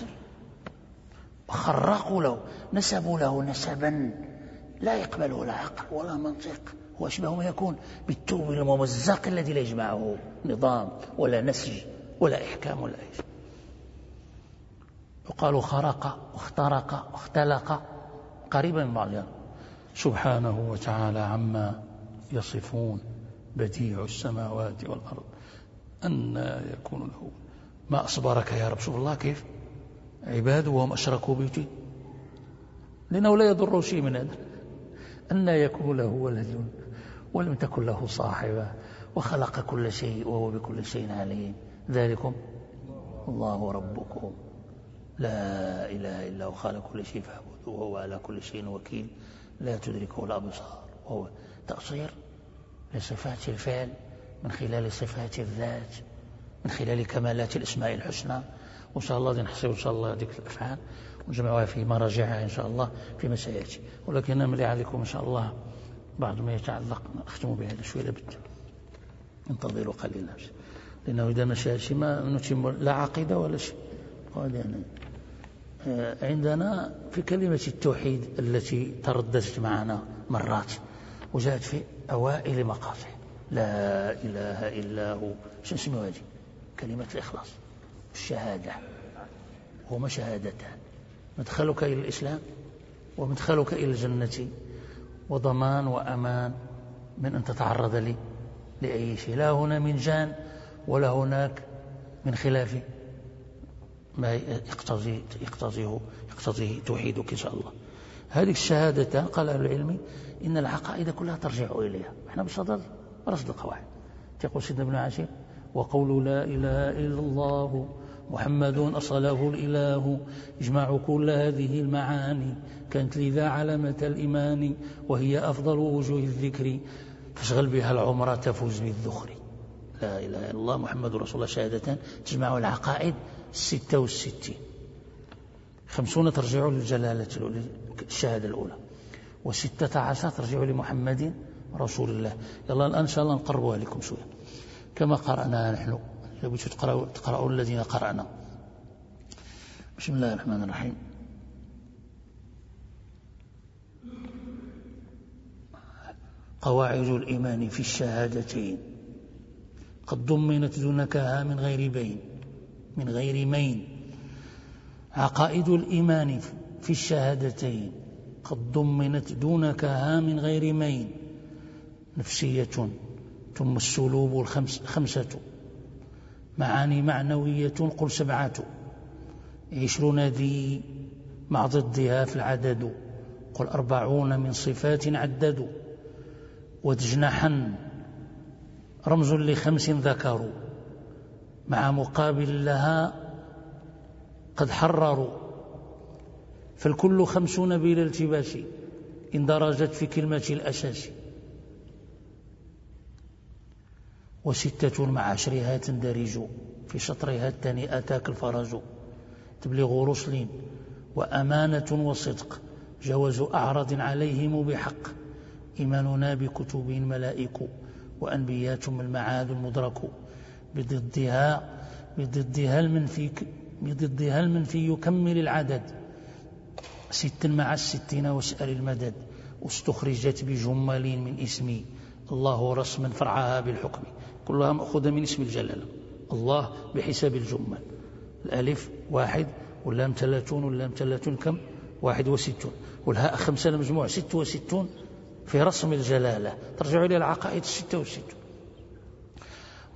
وخرقوا له، نسبوا له نسبا لا يقبله لا عقل ولا منطق، هو أشبه ما يكون بالثوب الممزق الذي لا يجمعه نظام ولا نسج ولا إحكام ولا أي شيء. يقال خرق واخترق واختلق قريبا من بعض. سبحانه وتعالى عما يصفون، بديع السماوات والأرض أن يكون له. ما أصبرك يا رب. شوف الله كيف عباده وهم أشركوا به، لأنه لا يضر شيء من هذا. أن يكون له ولد ولم تكن له صاحبة وخلق كل شيء وهو بكل شيء عليم. ذلكم الله ربكم لا إله إلا هو خالق كل شيء فاعبدوه وهو على كل شيء وكيل لا تدركه الأبصار وهو تقصير لصفات الفعل من خلال صفات الذات من خلال كمالات الأسماء الحسنى. وإن شاء الله نحصل إن شاء الله هذيك الأفعال ونجمعها في مراجعها إن شاء الله في مسائلتي. ولكن نملي عليكم إن شاء الله بعض ما يتعلق نختم بهذا شوية لابد انتظروا قليلا، لأنه إذا مشى شيء ما نتم لا عقيدة ولا شيء. عندنا في كلمة التوحيد التي ترددت معنا مرات وجاءت في أوائل مقاطع لا إله إلا هو، شو اسمه هذه؟ كلمة الإخلاص الشهادة. هما شهادتان، مدخلك إلى الإسلام ومدخلك إلى الجنة، وضمان وأمان من أن تتعرض لأي شيء، لا هنا من جان ولا هناك من خلاف ما يقتضيه توحيدك إن شاء الله. هذه الشهادة قال أهل العلم إن العقائد كلها ترجع إليها. احنا بصدد رصد القواعد. يقول سيدنا ابن عاشر وقول لا إله إلا الله محمد أصله الإله يجمع كل هذه المعاني كانت لذا علامة الإيمان وهي أفضل وجوه الذكر فاشغل بها العمر تفوز بالذخر. لا إله إلا الله محمد رسول الله شهادتان تجمع العقائد 66، 50 ترجع للجلالة الشهادة الأولى و16 ترجع لمحمد رسول الله. يلا الآن إن شاء الله نقربها لكم شوية كما قرأنا نحن، تقرأوا الذين قرأنا. بسم الله الرحمن الرحيم. قواعد الإيمان في الشهادتين قد ضمنت دونكها من غير بين من غير مين. عقائد الإيمان في الشهادتين قد ضمنت دونكها من غير مين. نفسية ثم السلوب الخمسة، معاني معنوية قل 7، 20 ذي مع ضدها في العدد قل 40 من صفات عددوا. وتجنحا رمز ل5 ذكروا مع مقابل لها قد حرروا، فالكل 50 بلا التباس إن درجت في كلمة الأساس. 6 مع 10 تندرج في شطرها الثاني أتاك الفرج. تبلغ رسل وأمانة وصدق جوز أعرض عليهم بحق. إيماننا بكتب ملائك وأنبياء ثم المعاد المدرك. بضدها المنفي يكمل العدد. 6 مع 60 واسأل المدد. واستخرجت بجمل من اسمي الله رسما فرعها بالحكم. كلها مأخوذة من اسم الجلالة الله بحساب الجمل. الألف 1 واللام 30 واللام 30 كم 61 والهاء 5 المجموع 66 في رسم الجلالة ترجع إلى العقائد 66.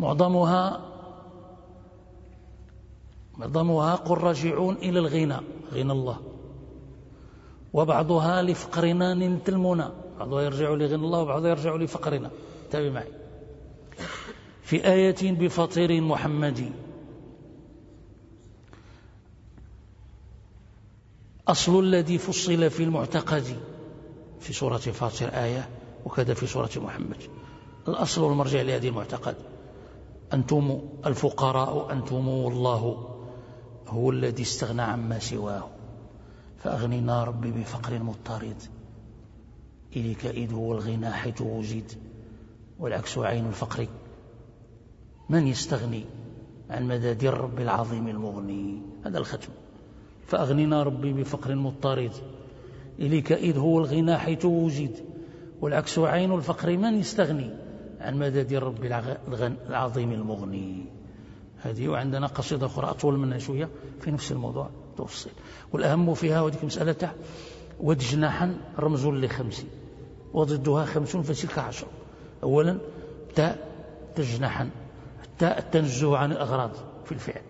معظمها قل راجعون إلى الغنى غنى الله، وبعضها لفقرنا نلت المنى، بعضها يرجع لغنى الله وبعضها يرجع لفقرنا. تابع معي. في آية بفطير محمدي، أصل الذي فصل في المعتقد، في سورة فاطر آية وكذا في سورة محمد. الأصل والمرجع لهذه المعتقد: أنتم الفقراء، أنتم والله هو الذي استغنى عما سواه، فأغننا ربي بفقر مضطرد، إليك إذ هو الغنى حيث وجد، والعكس عين الفقر. من يستغني عن مداد الرب العظيم المغني؟ هذا الختم. فأغننا ربي بفقر مضطرد، إليك إذ هو الغنى حيث وجد، والعكس عين الفقر. من يستغني عن مداد الرب العظيم المغني؟ هذه. وعندنا قصيدة أخرى أطول منها شوية في نفس الموضوع تفصيل، والأهم فيها وذلك مسألة وجناحا رمز لخمس وضدها 5 فتلك 10. أولا تاء تجنحا، التاء التنزه عن الأغراض في الفعل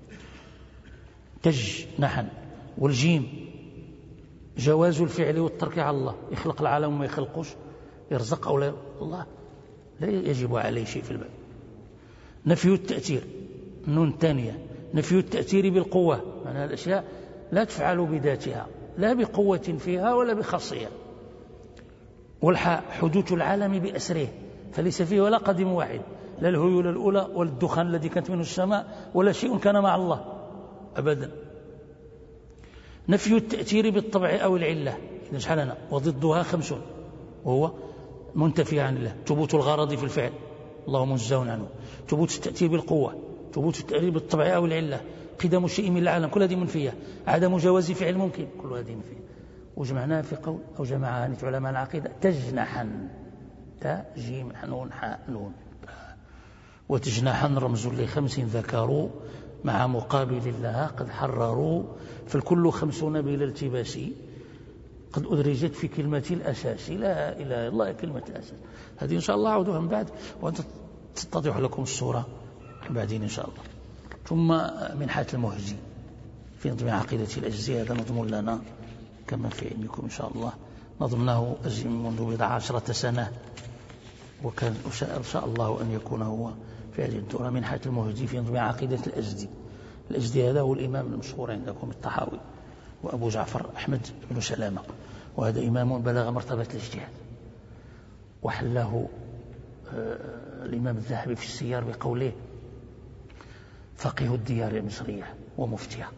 تجنحا، والجيم جواز الفعل والترك على الله، يخلق العالم وما يخلقوش، يرزق أو لا، الله لا يجب عليه شيء في الباب. نفي التأثير، النون الثانية، نفي التأثير بالقوة، يعني الأشياء لا تفعل بذاتها لا بقوة فيها ولا بخاصية. والحاء حدوث العالم بأسره، فليس فيه ولا قديم واحد، لا الهيول الأولى ولا الدخان الذي كانت منه السماء ولا شيء كان مع الله أبدا. نفي التأثير بالطبع أو العلة، إذا شحالنا وضدها 5 وهو منتفي عن الله. ثبوت الغرض في الفعل، الله منزه عنه. ثبوت التأثير بالقوة، ثبوت التأثير بالطبع أو العلة، قدم شيء من العالم، كل هذه منفية. عدم جواز فعل ممكن، كل هذه منفية. وجمعناها في قول أو جمعها علماء العقيدة تجنحا، تاء جيم نون حاء نون. وتجنحا رمز ل5 ذكروا مع مقابل لها قد حرروا، فالكل 50 بلا التباس قد أدرجت في كلمة الأساس. لا إله إلا الله كلمة الأساس. هذه إن شاء الله عودوها من بعد وأنت تتضح لكم الصورة بعدين إن شاء الله. ثم منحة المهجي في نظم عقيدة الأجزية، هذا نظم لنا كما في علمكم إن شاء الله، نظمناه منذ 11 سنة، وكان إن شاء الله أن يكون هو في هذه الدورة. منحة المهجي في نظم عقيدة الأجدي. الأجدي هذا هو الإمام المشهور عندكم الطحاوي، وأبو جعفر أحمد بن سلامة، وهذا إمام بلغ مرتبة الاجتهاد. وحله الإمام الذهبي في السيار بقوله فقيه الديار المصرية ومفتيها.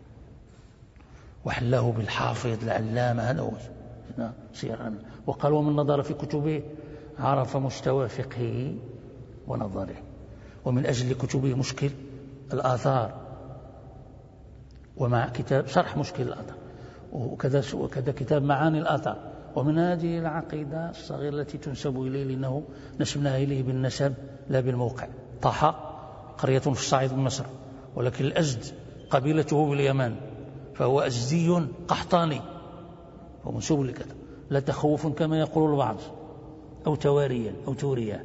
وحله بالحافظ العلامة، هذا هو سير. وقال ومن نظر في كتبه عرف مستوى فقهه ونظره. ومن أجل كتبه مشكل الآثار، ومع كتاب شرح مشكل الآثار، وكذا كتاب معاني الآثار. ومن هذه العقيدة الصغيرة التي تنسب إليه، لأنه نسبناها إليه بالنسب لا بالموقع. طحا قرية في الصعيد من مصر، ولكن الأزد قبيلته باليمن، فهو أزدي قحطاني ومنسوب لكذا، لا تخوف كما يقول البعض أو تواريا أو توريا.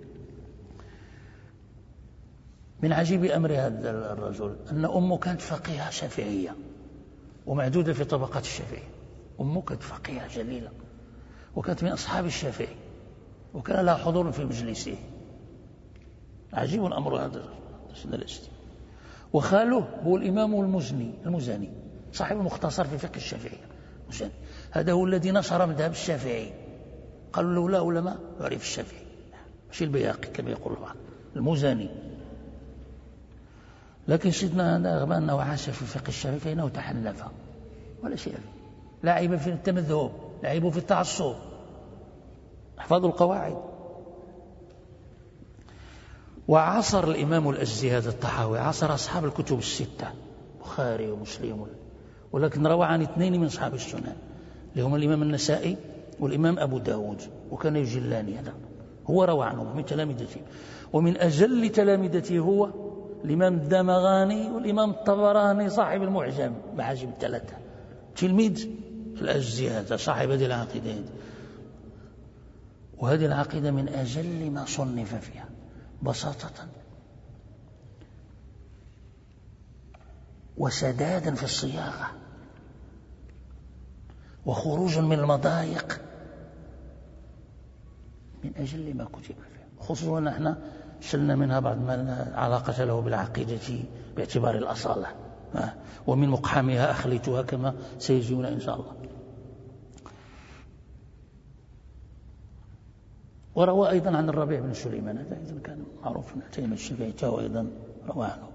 من عجيب أمر هذا الرجل أن أمه كانت فقيهة شافعية ومعدودة في طبقات الشافعية. أمه كانت فقيهة جليلة وكانت من أصحاب الشافعي، وكان لها حضور في مجلسه. عجيب الأمر هذا. وخاله هو الإمام المزني صاحب المختصر في فقه الشافعي. هذا هو الذي نشر مذهب الشافعي. قالوا لولا علماء يعرف الشافعي، مش البياقي كما يقول البعض، المزني. لكن سيدنا هذا رغم أنه عاش في فقه الشافعي فإنه تحلف ولا شيء، لا عيب في التمذهب، لا عيب في التعصب. احفظوا القواعد. وعصر الإمام الأزدي هذا الطحاوي، عصر أصحاب الكتب الستة، بخاري ومسلم، ولكن روى عن 2 من أصحاب السنن، اللي هم الإمام النسائي والإمام أبو داود، وكان يجلان هذا. هو روى عنهم من تلامذته، ومن أجل تلامذته هو الإمام الدمغاني والإمام الطبراني صاحب المعجم، معاجم 3، تلميذ الأزدي هذا صاحب هذه العقيدة. وهذه العقيدة من أجل ما صنف فيها بساطة وسدادا في الصياغة. وخروج من المضايق من أجل ما كتب فيه، خصوصا نحن شلنا منها بعض ما لا علاقة له بالعقيدة باعتبار الأصالة، ومن مقحمها أخليتها كما سيجيون إن شاء الله. وروى أيضا عن الربيع بن سليمان، هذا أيضا كان معروف من تيم الشافعي، أيضا روى عنه.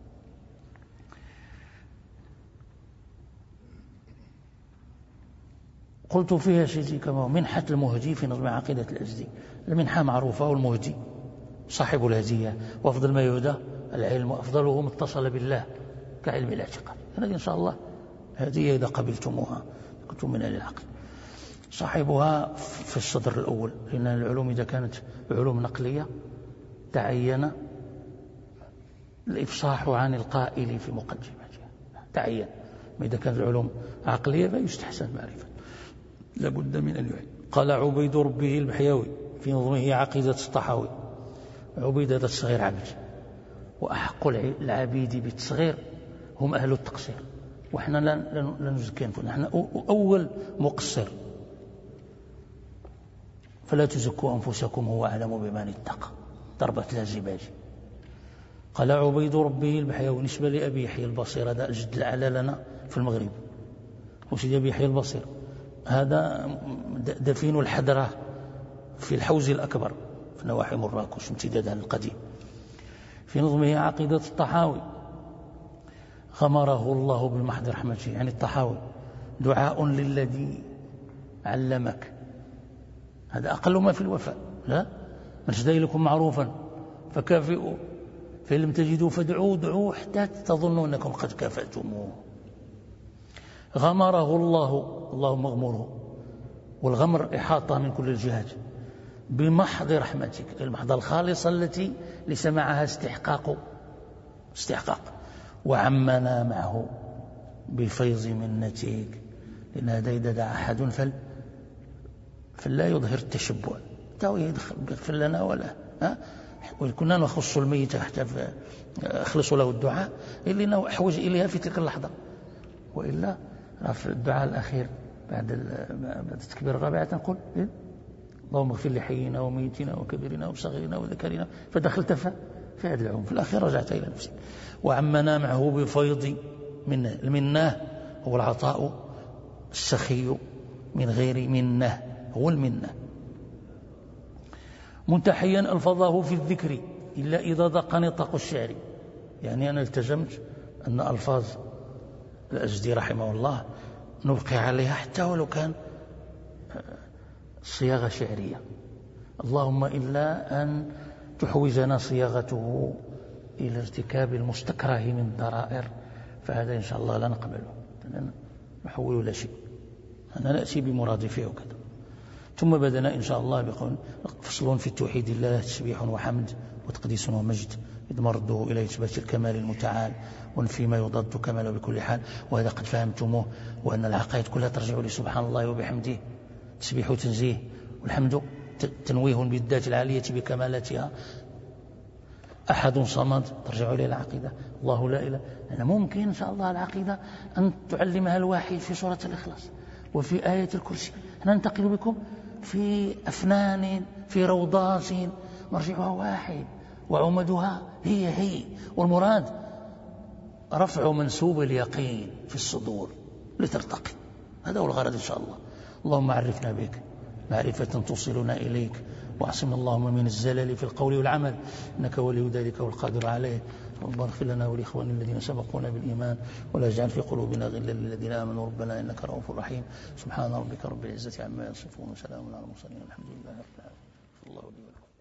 قلت فيها سيدي كما منحة المهدي في نظم عقيدة الأزدي. المنحة معروفة، والمهدي صاحب الهدية، وأفضل ما يهدى العلم، وأفضله متصل بالله كعلم الاعتقاد. هذه إن شاء الله هدية إذا قبلتموها كنتم من أهل العقل. صاحبها في الصدر الأول، لأن العلوم إذا كانت علوم نقلية تعين الإفصاح عن القائل في مقدمتها، تعين. إذا كانت العلوم عقلية فيستحسن معرفة، لابد من أن يعين. قال عبيد ربه البحيوي في نظمه عقيدة الطحاوي. عبيد هذا الصغير عبد، وأحق العبيد بالتصغير هم أهل التقصير، وإحنا لا نزكي أنفسنا، نحن أول مقصر، فلا تزكوا أنفسكم هو أعلم بمن اتقى. ضربة الزباج. قال عبيد ربه البحيوي نسبة لأبي يحيى البصير، هذا الجد الأعلى لنا في المغرب، وسيدي أبي يحيى البصير هذا دفين الحدرة في الحوز الأكبر في نواحي مراكش، امتدادها القديم. في نظمه عقيدة الطحاوي غمره الله بمحض رحمته، يعني الطحاوي دعاء للذي علمك، هذا أقل ما في الوفاء. لا من شدى لكم معروفا فكافئوا، فإن لم تجدوا فادعوا حتى تظنوا أنكم قد كافأتموه. غمره الله مغمره، والغمر إحاطة من كل الجهات بمحض رحمتك، المحضة الخالصة التي ليس معها استحقاق. وعمنا معه بفيض منتك، لأن هذا إذا دعا أحد فلا يظهر التشبع، يغفر لنا ولا وكنا نخص الميت حتى أخلص له الدعاء اللي أحوج إليها في تلك اللحظة، وإلا في الدعاء الأخير بعد التكبير الرابعة نقول اللهم اغفر لحينا وميتنا وكبيرنا وصغيرنا وذكرنا، فدخلت في هذا العموم، في الأخير رجعت إلى نفسك. وعمنا معه بفيض منه. المنة هو العطاء السخي من غير منة، هو المنة. منتحيا ألفظه في الذكر إلا إذا ضاق نطاق الشعر، يعني أنا التزمت أن ألفاظ الأزدي رحمه الله نبقي عليها حتى ولو كان صياغة شعرية، اللهم إلا أن تحوزنا صياغته إلى ارتكاب المستكره من الضرائر، فهذا إن شاء الله لا نقبله، نحول لا شيء، أنا نأتي بمرادفه وكذا. ثم بدنا إن شاء الله بقول فصل في التوحيد الله، تسبيح وحمد وتقديس ومجد، إذ مرده إلى إثبات الكمال المتعال ونفي ما يضاد كماله بكل حال، وهذا قد فهمتموه، وأن العقائد كلها ترجع لسبحان الله وبحمده، تسبيح وتنزيه، والحمد تنويه بالذات العالية بكمالاتها، أحد صمد ترجع إلى العقيدة، الله لا إله. يعني ممكن إن شاء الله العقيدة أن تعلمها الواحد في سورة الإخلاص وفي آية الكرسي، ننتقل بكم في أفنان في روضات مرجعها واحد وعمدها هي، والمراد رفع منسوب اليقين في الصدور لترتقي، هذا هو الغرض إن شاء الله. اللهم عرفنا بك معرفة توصلنا إليك، واعصمنا اللهم من الزلل في القول والعمل، إنك ولي ذلك والقادر عليه. ربنا اغفر لنا ولإخواننا الذين سبقونا بالإيمان، ولا اجعل في قلوبنا غلا للذين آمنوا ربنا إنك رؤوف رحيم. سبحان ربك رب العزة عما يصفون، وسلام على المرسلين، الحمد لله رب العالمين. الله ولي ولكم.